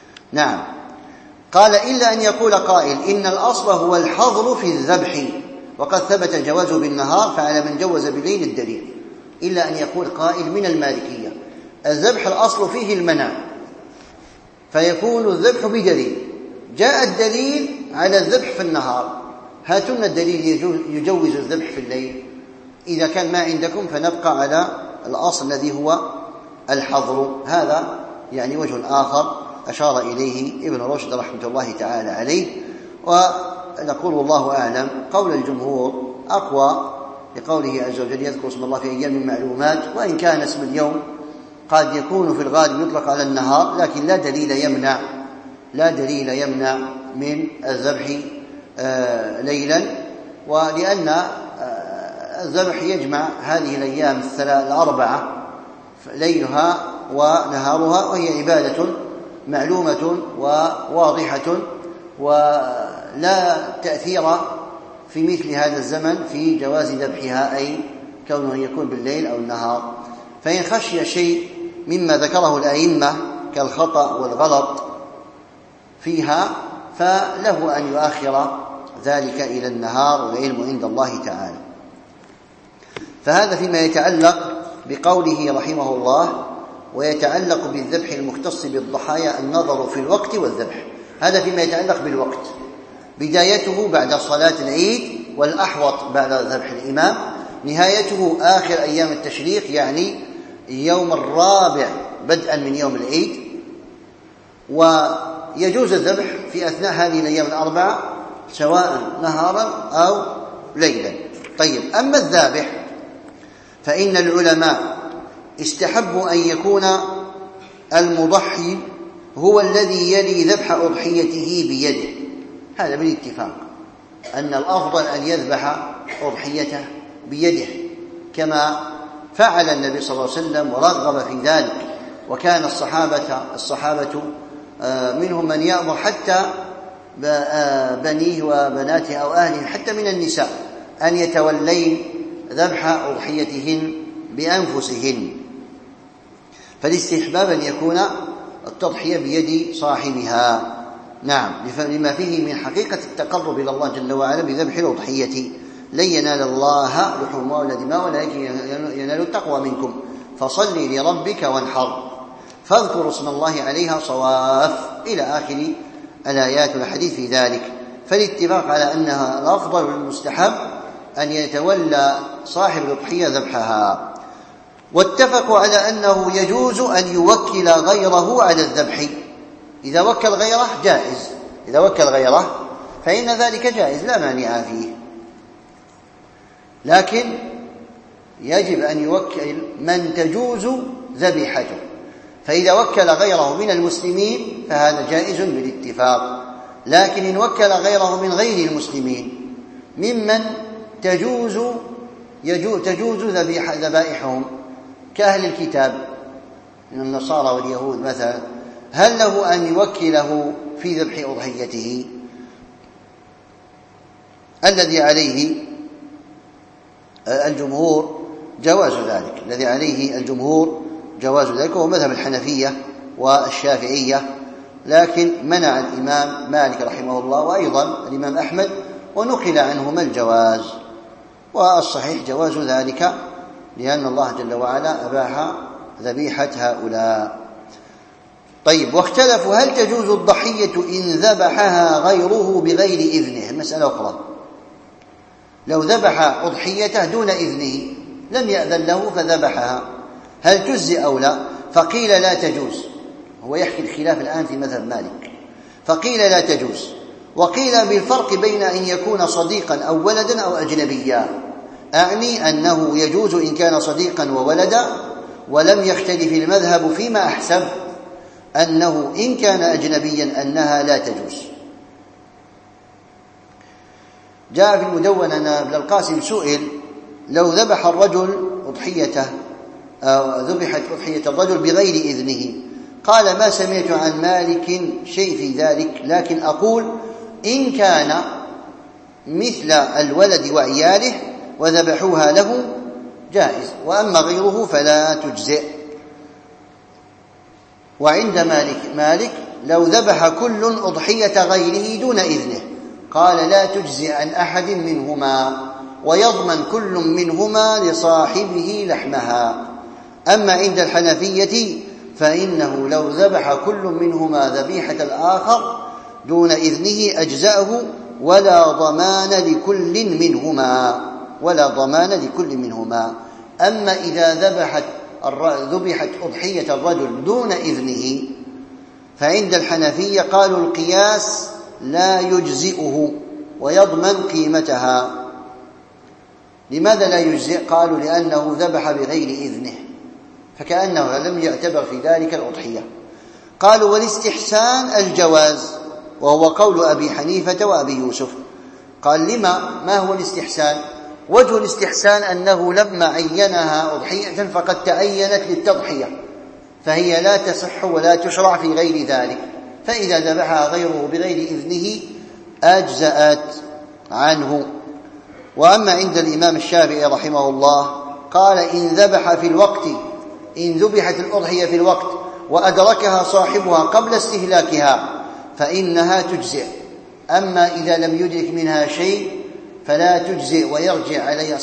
نعم. قال إلا أن يقول قائل إن الأصل هو الحظر في الذبح وقد ثبت الجواز بالنهار، فعلى من جوز بالليل الدليل، إلا أن يقول قائل من المالكية الذبح الأصل فيه المنع، فيكون الذبح بدليل، جاء الدليل على الذبح في النهار، هاتنا الدليل يجوز الذبح في الليل. إذا كان ما عندكم فنبقى على الأصل الذي هو الحظر. هذا يعني وجه آخر أشار إليه ابن رشد رحمة الله تعالى عليه. ونقول والله أعلم قول الجمهور أقوى لقوله عز وجل يذكر اسم الله في أيام معلومات، وإن كان اسم اليوم قد يكون في الغالب يطلق على النهار، لكن لا دليل يمنع من الذبح ليلا، ولأن الذبح يجمع هذه الأيام الأربعة ليلها ونهارها، وهي عبادة معلومة وواضحة، ولا تأثير في مثل هذا الزمن في جواز ذبحها، أي كونه يكون بالليل أو النهار. فإن خشي شيء مما ذكره الأئمة كالخطأ والغلط فيها فله أن يؤخر ذلك إلى النهار، والعلم عند الله تعالى. فهذا فيما يتعلق بقوله رحمه الله ويتعلق بالذبح المختص بالضحايا النظر في الوقت والذبح. هذا فيما يتعلق بالوقت، بدايته بعد صلاة العيد والأحوط بعد ذبح الإمام، نهايته آخر أيام التشريق يعني يوم الرابع بدءا من يوم العيد، ويجوز الذبح في أثناء هذه الأيام الأربعة سواء نهارا أو ليلا. طيب، أما الذابح فإن العلماء استحبوا أن يكون المضحي هو الذي يلي ذبح أضحيته بيده، هذا بالاتفاق أن الأفضل أن يذبح أضحيته بيده، كما فعل النبي صلى الله عليه وسلم ورغب في ذلك. وكان الصحابة منهم من يأمر حتى بنيه وبناته أو أهله حتى من النساء أن يتولين ذبح أضحيتهن بأنفسهن، فالاستحباب أن يكون التضحية بيد صاحبها، نعم، لما فيه من حقيقة التقرب إلى الله جل وعلا بذبح الأضحية. لن ينال الله لحومها ولا دماء ولكن ينال التقوى منكم، فصل لربك وانحر، فاذكروا اسم الله عليها صواف، إلى آخر الآيات والحديث في ذلك. فالاتفاق على أنها الأفضل والمستحب أن يتولى صاحب الأضحية ذبحها، واتفقوا على أنه يجوز أن يوكل غيره على الذبح. إذا وكل غيره جائز، إذا وكل غيره فإن ذلك جائز لا مانع فيه، لكن يجب أن يوكل من تجوز ذبيحته. فإذا وكل غيره من المسلمين فهذا جائز بالاتفاق، لكن إن وكل غيره من غير المسلمين ممن تجوز ذبائحهم كأهل الكتاب من النصارى واليهود مثلا، هل له أن يوكله في ذبح أضحيته؟ الذي عليه الجمهور جواز ذلك، الذي عليه الجمهور جواز ذلك، وهو مذهب الحنفية والشافعية، لكن منع الإمام مالك رحمه الله وأيضا الإمام أحمد، ونقل عنهما الجواز، والصحيح جواز ذلك لأن الله جل وعلا أباح ذبيحة هؤلاء. طيب، واختلفوا هل تجوز الضحية إن ذبحها غيره بغير إذنه؟ مسألة أخرى، لو ذبح أضحيته دون إذنه لم يأذن له فذبحها، هل تجزي أو لا؟ فقيل لا تجوز، هو يحكي الخلاف الآن في مذهب مالك، فقيل لا تجوز، وقيل بالفرق بين أن يكون صديقا أو ولدا أو أجنبيا، أعني أنه يجوز إن كان صديقا وولدا، ولم يختلف المذهب فيما أحسب أنه إن كان أجنبيا أنها لا تجوز. جاء في المدونة أن ابن القاسم سئل لو ذبح الرجل أضحيته أو ذبحت أضحية الرجل بغير إذنه، قال ما سمعت عن مالك شيء في ذلك، لكن أقول إن كان مثل الولد وعياله وذبحوها له جائز، وأما غيره فلا تجزئ. وعند مالك لو ذبح كل أضحية غيره دون إذنه، قال لا تجزي عن أحد منهما ويضمن كل منهما لصاحبه لحمها. أما عند الحنفية فإنه لو ذبح كل منهما ذبيحة الآخر دون إذنه أجزأه ولا ضمان لكل منهما. أما إذا ذبحت أضحية الرجل دون إذنه فعند الحنفية قالوا القياس لا يجزئه ويضمن قيمتها. لماذا لا يجزئ؟ قالوا لأنه ذبح بغير إذنه فكأنه لم يعتبر في ذلك الأضحية. قالوا والاستحسان الجواز، وهو قول أبي حنيفة وأبي يوسف. قال ما هو الاستحسان؟ وجه الاستحسان أنه لما عينها أضحية فقد تعينت للتضحية فهي لا تصح ولا تشرع في غير ذلك، فإذا ذبحها غيره بغير إذنه أجزأت عنه. وأما عند الإمام الشافعي رحمه الله قال إن ذبحت الأضحية في الوقت وأدركها صاحبها قبل استهلاكها فإنها تجزئ. أما إذا لم يدرك منها شيء فلا تجزئ ويرجع عليها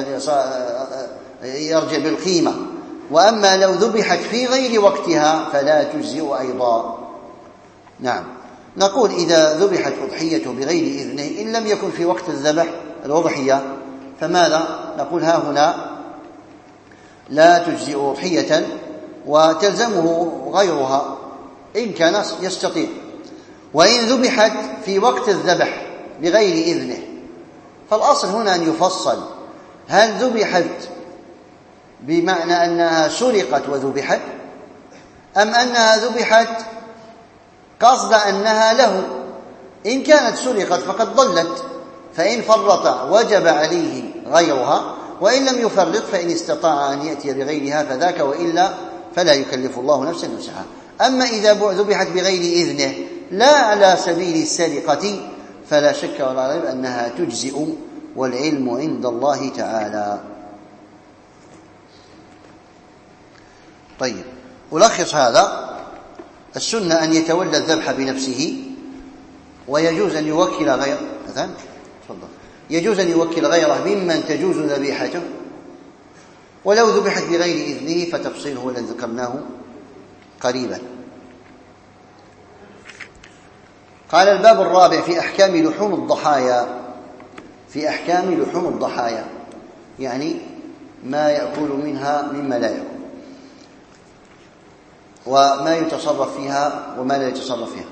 يرجع بالقيمة. وأما لو ذبحت في غير وقتها فلا تجزئ أيضا. نعم، نقول إذا ذبحت أضحية بغير إذنه إن لم يكن في وقت الذبح الأضحية فماذا نقول؟ ها هنا لا تجزئ أضحية وتلزمه غيرها إن كان يستطيع. وإن ذبحت في وقت الذبح بغير إذنه فالأصل هنا أن يفصل، هل ذبحت بمعنى أنها سرقت وذبحت أم أنها ذبحت قصد أنها له؟ إن كانت سرقت فقد ضلت، فإن فرط وجب عليه غيرها، وإن لم يفرط فإن استطاع أن يأتي بغيرها فذاك، وإلا فلا يكلف الله نفسا وسعها. أما إذا ذبحت بغير إذنه لا على سبيل السرقة فلا شك ولا ريب أنها تجزئ، والعلم عند الله تعالى. طيب، ألخص هذا: السنة أن يتولى الذبح بنفسه، ويجوز أن يوكل غيره، يجوز أن يوكل غيره ممن تجوز ذبيحته، ولو ذبحت بغير إذنه فتفصيله الذي ذكرناه قريبا. قال الباب الرابع في أحكام لحوم الضحايا. في أحكام لحوم الضحايا يعني ما يأكل منها مما لا يأكل، وما يتصرف فيها وما لا يتصرف فيها.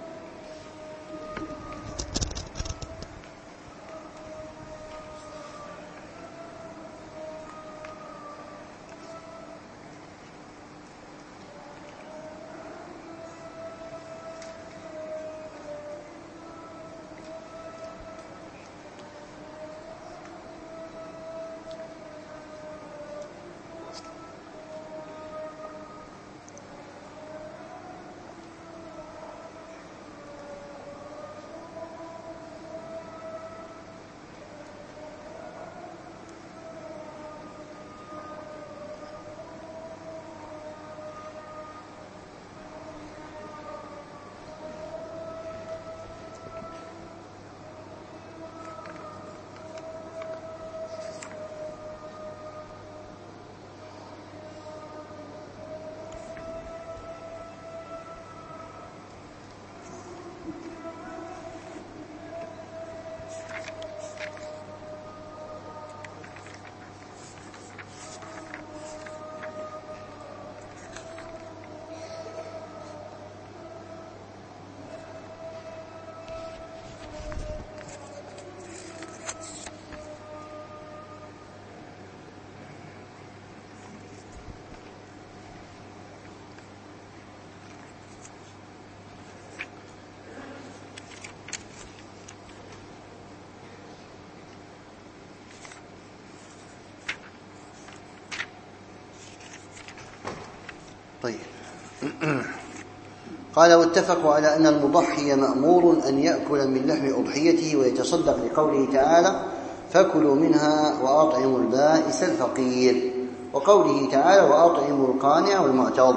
طيب. قال واتفقوا على أن المضحي مأمور أن يأكل من لحم أضحيته ويتصدق لقوله تعالى فكلوا منها وأطعموا البائس الفقير، وقوله تعالى وأطعموا القانع والمعتض.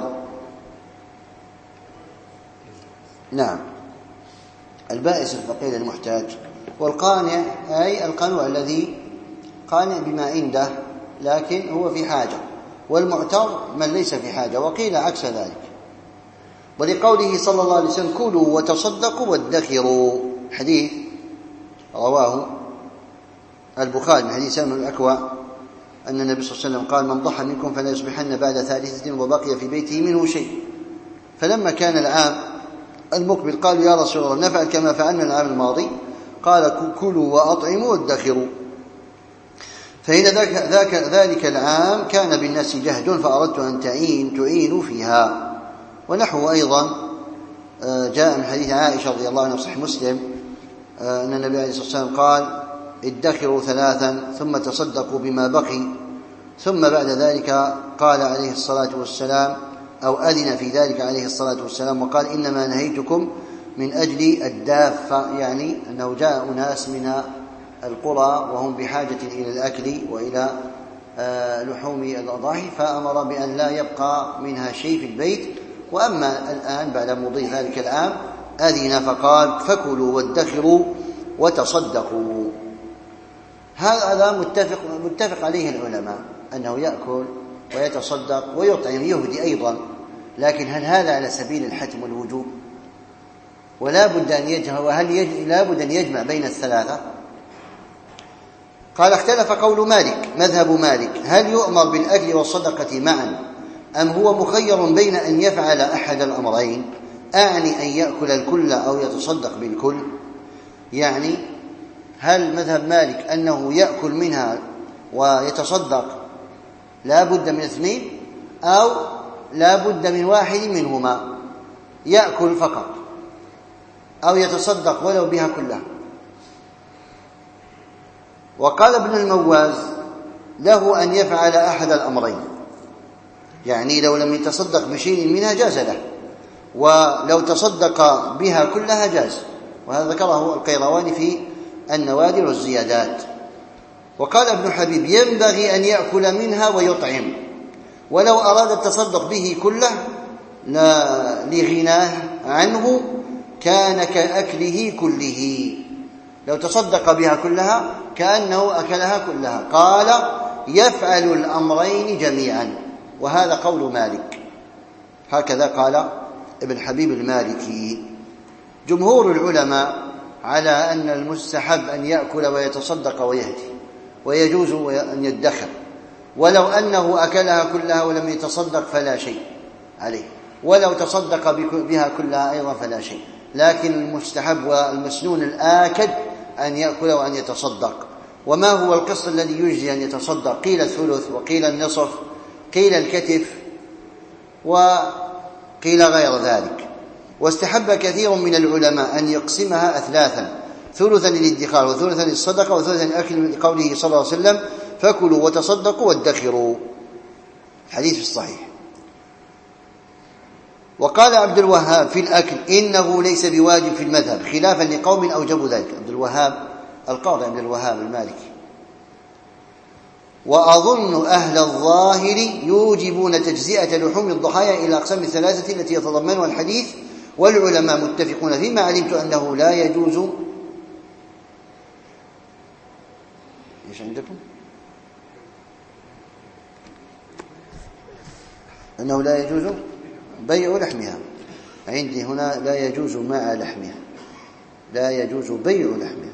نعم، البائس الفقير المحتاج. والقانع أي القنوع الذي قانع بما عنده لكن هو في حاجة، والمعتر من ليس في حاجة، وقيل عكس ذلك. ولقوله صلى الله عليه وسلم كلوا وتصدقوا وادخروا، حديث رواه البخاري من حديث سلمة الأكوع أن النبي صلى الله عليه وسلم قال من ضحى منكم فلا يصبحن بعد 3 وبقي في بيته منه شيء. فلما كان العام المقبل قالوا يا رسول الله نفعل كما فعلنا العام الماضي؟ قال كلوا وأطعموا وادخروا. فإن ذلك العام كان بالناس جهد فأردت أن تعينوا فيها. ونحو أيضا جاء من حديث عائشة رضي الله عنها في صحيح مسلم أن النبي عليه الصلاة والسلام قال ادخروا 3 ثم تصدقوا بما بقي، ثم بعد ذلك قال عليه الصلاة والسلام أو أذن في ذلك عليه الصلاة والسلام وقال إنما نهيتكم من أجل الدافة، يعني أنه جاء أناس من القرى وهم بحاجة إلى الأكل وإلى لحوم الأضاحي، فأمر بأن لا يبقى منها شيء في البيت. وأما الآن بعد مضي ذلك العام أذن فقال فكلوا وادخروا وتصدقوا. هذا متفق عليه العلماء أنه يأكل ويتصدق ويطعم يهدي أيضا، لكن هل هذا على سبيل الحتم والوجوب؟ ولا بد أن يجمع، وهل لا بد أن يجمع بين الثلاثة؟ قال اختلف قول مالك مذهب مالك هل يؤمر بالأكل والصدقة معا أم هو مخير بين أن يفعل أحد الأمرين، أعني أن يأكل الكل أو يتصدق بالكل؟ يعني هل مذهب مالك أنه يأكل منها ويتصدق لا بد من 2، أو لا بد من واحد منهما، يأكل فقط أو يتصدق ولو بها كلها؟ وقال ابن المواز له أن يفعل أحد الأمرين، يعني لو لم يتصدق بشيء منها جاز له، ولو تصدق بها كلها جاز، وهذا ذكره القيرواني في النوادر والزيادات. وقال ابن حبيب ينبغي أن يأكل منها ويطعم، ولو أراد التصدق به كله لغناه عنه كان كأكله كله، لو تصدق بها كلها كأنه أكلها كلها. قال يفعل الأمرين جميعا، وهذا قول مالك، هكذا قال ابن حبيب المالكي. جمهور العلماء على أن المستحب أن يأكل ويتصدق ويهدي، ويجوز أن يدخر، ولو أنه أكلها كلها ولم يتصدق فلا شيء عليه، ولو تصدق بها كلها أيضا فلا شيء، لكن المستحب والمسنون الآكد أن يأكل وأن يتصدق. وما هو القسط الذي يجزي أن يتصدق؟ قيل الثلث، وقيل النصف، قيل الكتف، وقيل غير ذلك. واستحب كثير من العلماء أن يقسمها 3، ثلثا للادخار وثلثا للصدقة وثلثا للأكل، لقوله صلى الله عليه وسلم فكلوا وتصدقوا وادخروا، الحديث الصحيح. وقال عبد الوهاب في الأكل إنه ليس بواجب في المذهب، خلافا لقوم أوجبوا ذلك. عبد الوهاب القاضي عبد الوهاب المالكي. وأظن أهل الظاهر يوجبون تجزئة لحوم الضحايا إلى أقسام 3 التي يتضمنها الحديث، والعلماء متفقون فيما علمت أنه لا يجوز. إيش عندكم؟ أنه لا يجوز بيع لحمها، عندي هنا لا يجوز مع لحمها، لا يجوز بيع لحمها.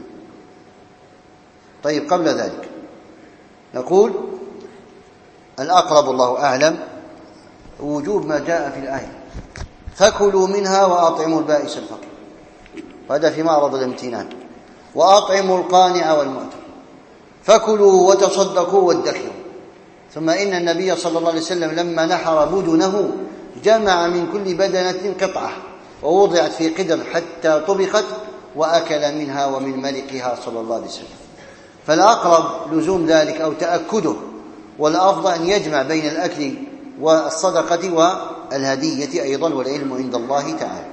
طيب قبل ذلك نقول الأقرب الله أعلم وجوب ما جاء في الآية فكلوا منها وأطعموا البائس الفقير، هذا في معرض الامتنان، وأطعموا القانع والمعتر، فكلوا وتصدقوا وادخروا. ثم إن النبي صلى الله عليه وسلم لما نحر بدنه جمع من كل بدنة قطعة ووضعت في قدر حتى طبخت وأكل منها ومن ملقها صلى الله عليه وسلم. فالأقرب لزوم ذلك أو تأكده، والأفضل أن يجمع بين الأكل والصدقة والهدية أيضا، والعلم عند الله تعالى.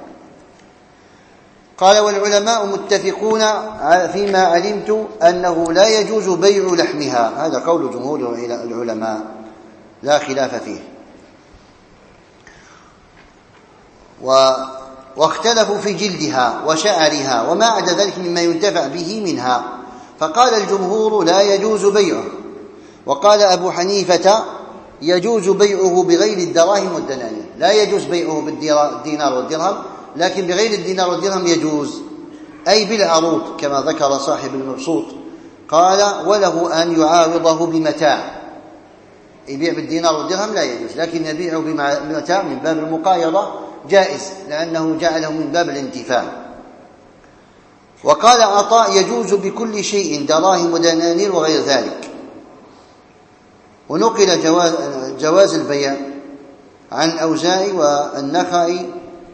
قال والعلماء متفقون فيما علمت أنه لا يجوز بيع لحمها، هذا قول جمهور العلماء لا خلاف فيه. واختلفوا في جلدها وشعرها وما عدا ذلك مما ينتفع به منها، فقال الجمهور لا يجوز بيعه، وقال أبو حنيفة يجوز بيعه بغير الدراهم والدنانير. لا يجوز بيعه بالدينار والدرهم، لكن بغير الدينار والدرهم يجوز، أي بالعروض كما ذكر صاحب المبسوط. قال وله أن يعاوضه بمتاع. يبيع بالدينار والدرهم لا يجوز، لكن يبيعه بمتاع من باب المقايضة جائز، لأنه جعله من باب الانتفاع. وقال عطاء يجوز بكل شيء دراهم ودنانير وغير ذلك. ونقل جواز البيع عن أوزاعي والنخعي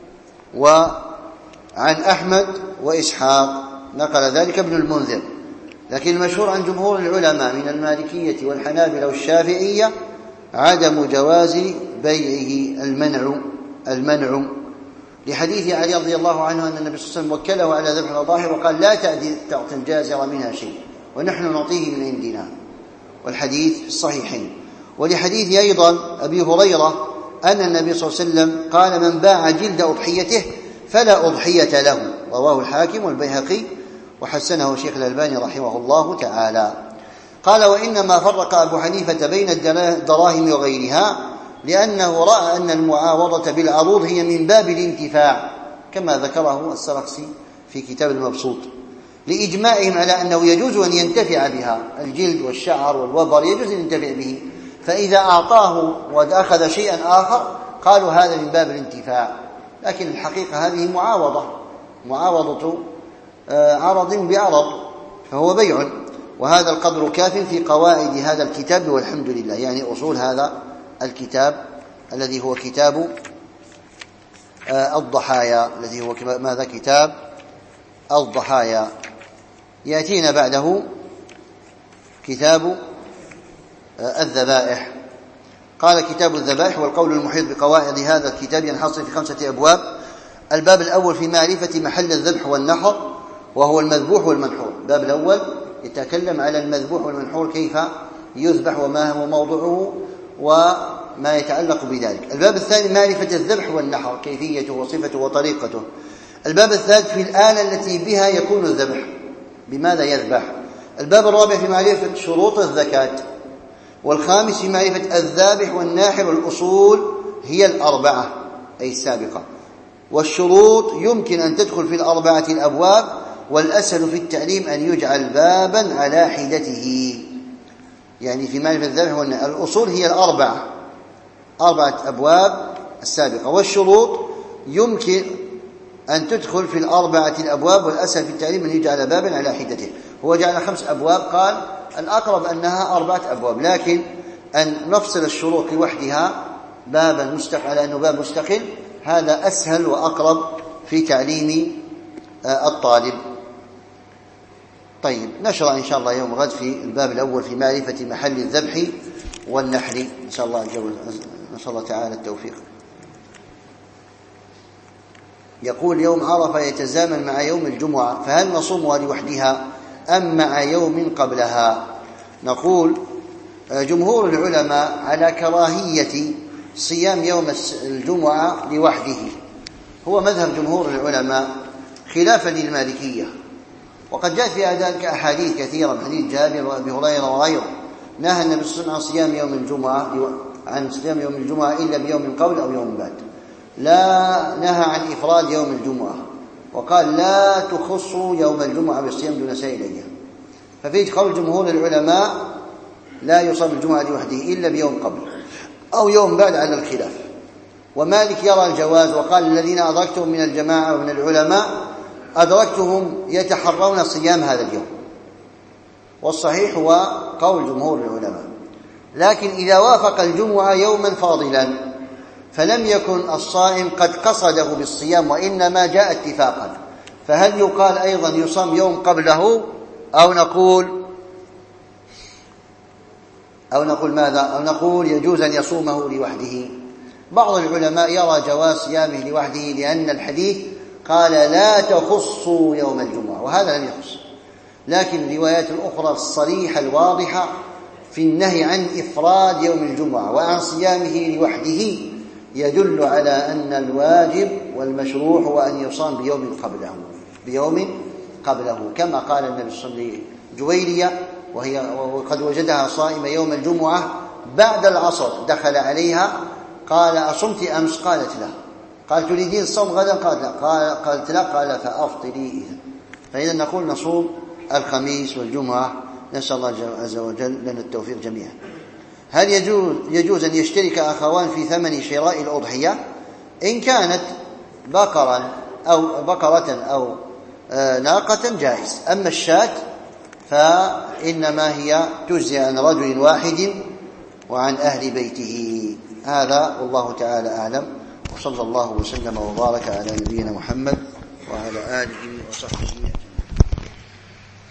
وعن أحمد وإسحاق، نقل ذلك ابن المنذر. لكن المشهور عن جمهور العلماء من المالكية والحنابلة والشافعية عدم جواز بيعه، المنع لحديث علي رضي الله عنه أن النبي صلى الله عليه وسلم وكله على ذبح الأضاحي وقال لا تعطي الجازر منها شيء ونحن نعطيه من عندنا، والحديث في الصحيحين. ولحديث أيضا أبي هريرة أن النبي صلى الله عليه وسلم قال من باع جلد أضحيته فلا أضحية له، رواه الحاكم والبيهقي وحسنه شيخ الألباني رحمه الله تعالى. قال وإنما فرق أبو حنيفة بين الدراهم وغيرها لأنه رأى أن المعاوضة بالعروض هي من باب الانتفاع، كما ذكره السرخسي في كتاب المبسوط، لإجماعهم على أنه يجوز أن ينتفع بها، الجلد والشعر والوبر يجوز أن ينتفع به، فإذا أعطاه وأخذ شيئا آخر قالوا هذا من باب الانتفاع. لكن الحقيقة هذه معاوضة عرض بعرض، فهو بيع. وهذا القدر كاف في قواعد هذا الكتاب والحمد لله، يعني أصول هذا الكتاب الذي هو كتاب الضحايا، الذي هو ماذا؟ كتاب الضحايا. يأتينا بعده كتاب الذبائح. قال كتاب الذبائح والقول المحيط بقواعد هذا الكتاب ينحصر في 5 أبواب. الباب الأول في معرفة محل الذبح والنحر، وهو المذبوح والمنحور. الباب الأول يتكلم على المذبوح والمنحور، كيف يذبح وما هو موضعه وما يتعلق بذلك. الباب الثاني معرفة الذبح والنحر، كيفيته وصفته وطريقته. الباب الثالث في الآلة التي بها يكون الذبح، بماذا يذبح. الباب الرابع في معرفة شروط الزكاة. والخامس في معرفة الذابح والناحر، والأصول هي 4 أي السابقة، والشروط يمكن أن تدخل في 4 الأبواب، والأسهل في التعليم أن يجعل بابا على حدته. يعني في معرفة الذبح والناحر الأصول هي 4 أبواب السابقة، والشروط يمكن أن تدخل في 4 الأبواب، والأسهل في التعليم أن يجعل بابا على حدته. هو جعل 5 أبواب، قال الأقرب أنها 4 أبواب، لكن أن نفصل الشروط لوحدها بابا مستقل على أنه باب مستقل، هذا أسهل وأقرب في تعليم الطالب. طيب، نشرع إن شاء الله يوم غد في الباب الأول في معرفة محل الذبح والنحر، إن شاء الله نسأل الله تعالى التوفيق. يقول يوم عرفة يتزامن مع يوم الجمعة، فهل نصومها لوحدها أم مع يوم قبلها؟ نقول جمهور العلماء على كراهية صيام يوم الجمعة لوحده، هو مذهب جمهور العلماء خلافا للمالكية. وقد جاءت في ذلك أحاديث كثيرة من حديث جابر وأبي هريرة وغيره، نهى النبي صلى الله عليه وسلم عن صيام يوم الجمعة إلا بيوم قبل أو يوم بعد، لا نهى عن إفراد يوم الجمعة، وقال لا تخصوا يوم الجمعة بالصيام دون سائر الأيام. ففيه قول جمهور العلماء لا يصام الجمعة لوحده إلا بيوم قبل أو يوم بعد على الخلاف. ومالك يرى الجواز، وقال الذين أدركتهم من الجماعة ومن العلماء أدركتهم يتحرون صيام هذا اليوم، والصحيح هو قول جمهور العلماء. لكن إذا وافق الجمعة يوما فاضلا فلم يكن الصائم قد قصده بالصيام وإنما جاء اتفاقا، فهل يقال أيضا يصام يوم قبله أو نقول ماذا؟ أو نقول يجوز أن يصومه لوحده؟ بعض العلماء يرى جواز صيامه لوحده، لأن الحديث قال لا تخصوا يوم الجمعة، وهذا لم يخص. لكن الروايات الأخرى الصريحة الواضحة في النهي عن إفراد يوم الجمعة وعن صيامه لوحده يدل على أن الواجب والمشروع هو أن يصام بيوم قبله كما قال النبي صلى الله عليه وسلم لجويرية وقد وجدها صائمة يوم الجمعة بعد العصر، دخل عليها قال أصمت أمس؟ قالت لا. قال تريدين الصوم غدا؟ قالت لا. قال فأفطري إذن. فإذا نقول نصوم الخميس والجمعة. نسأل الله عز وجل لنا التوفيق جميعا. هل يجوز أن يشترك أخوان في ثمن شراء الأضحية؟ إن كانت بقرة أو ناقة جائز، أما الشاة فإنما هي تجزي عن رجل واحد وعن أهل بيته. هذا والله تعالى أعلم، وصلى الله وسلم وبارك على نبينا محمد وعلى آله وصحبه أجمعين.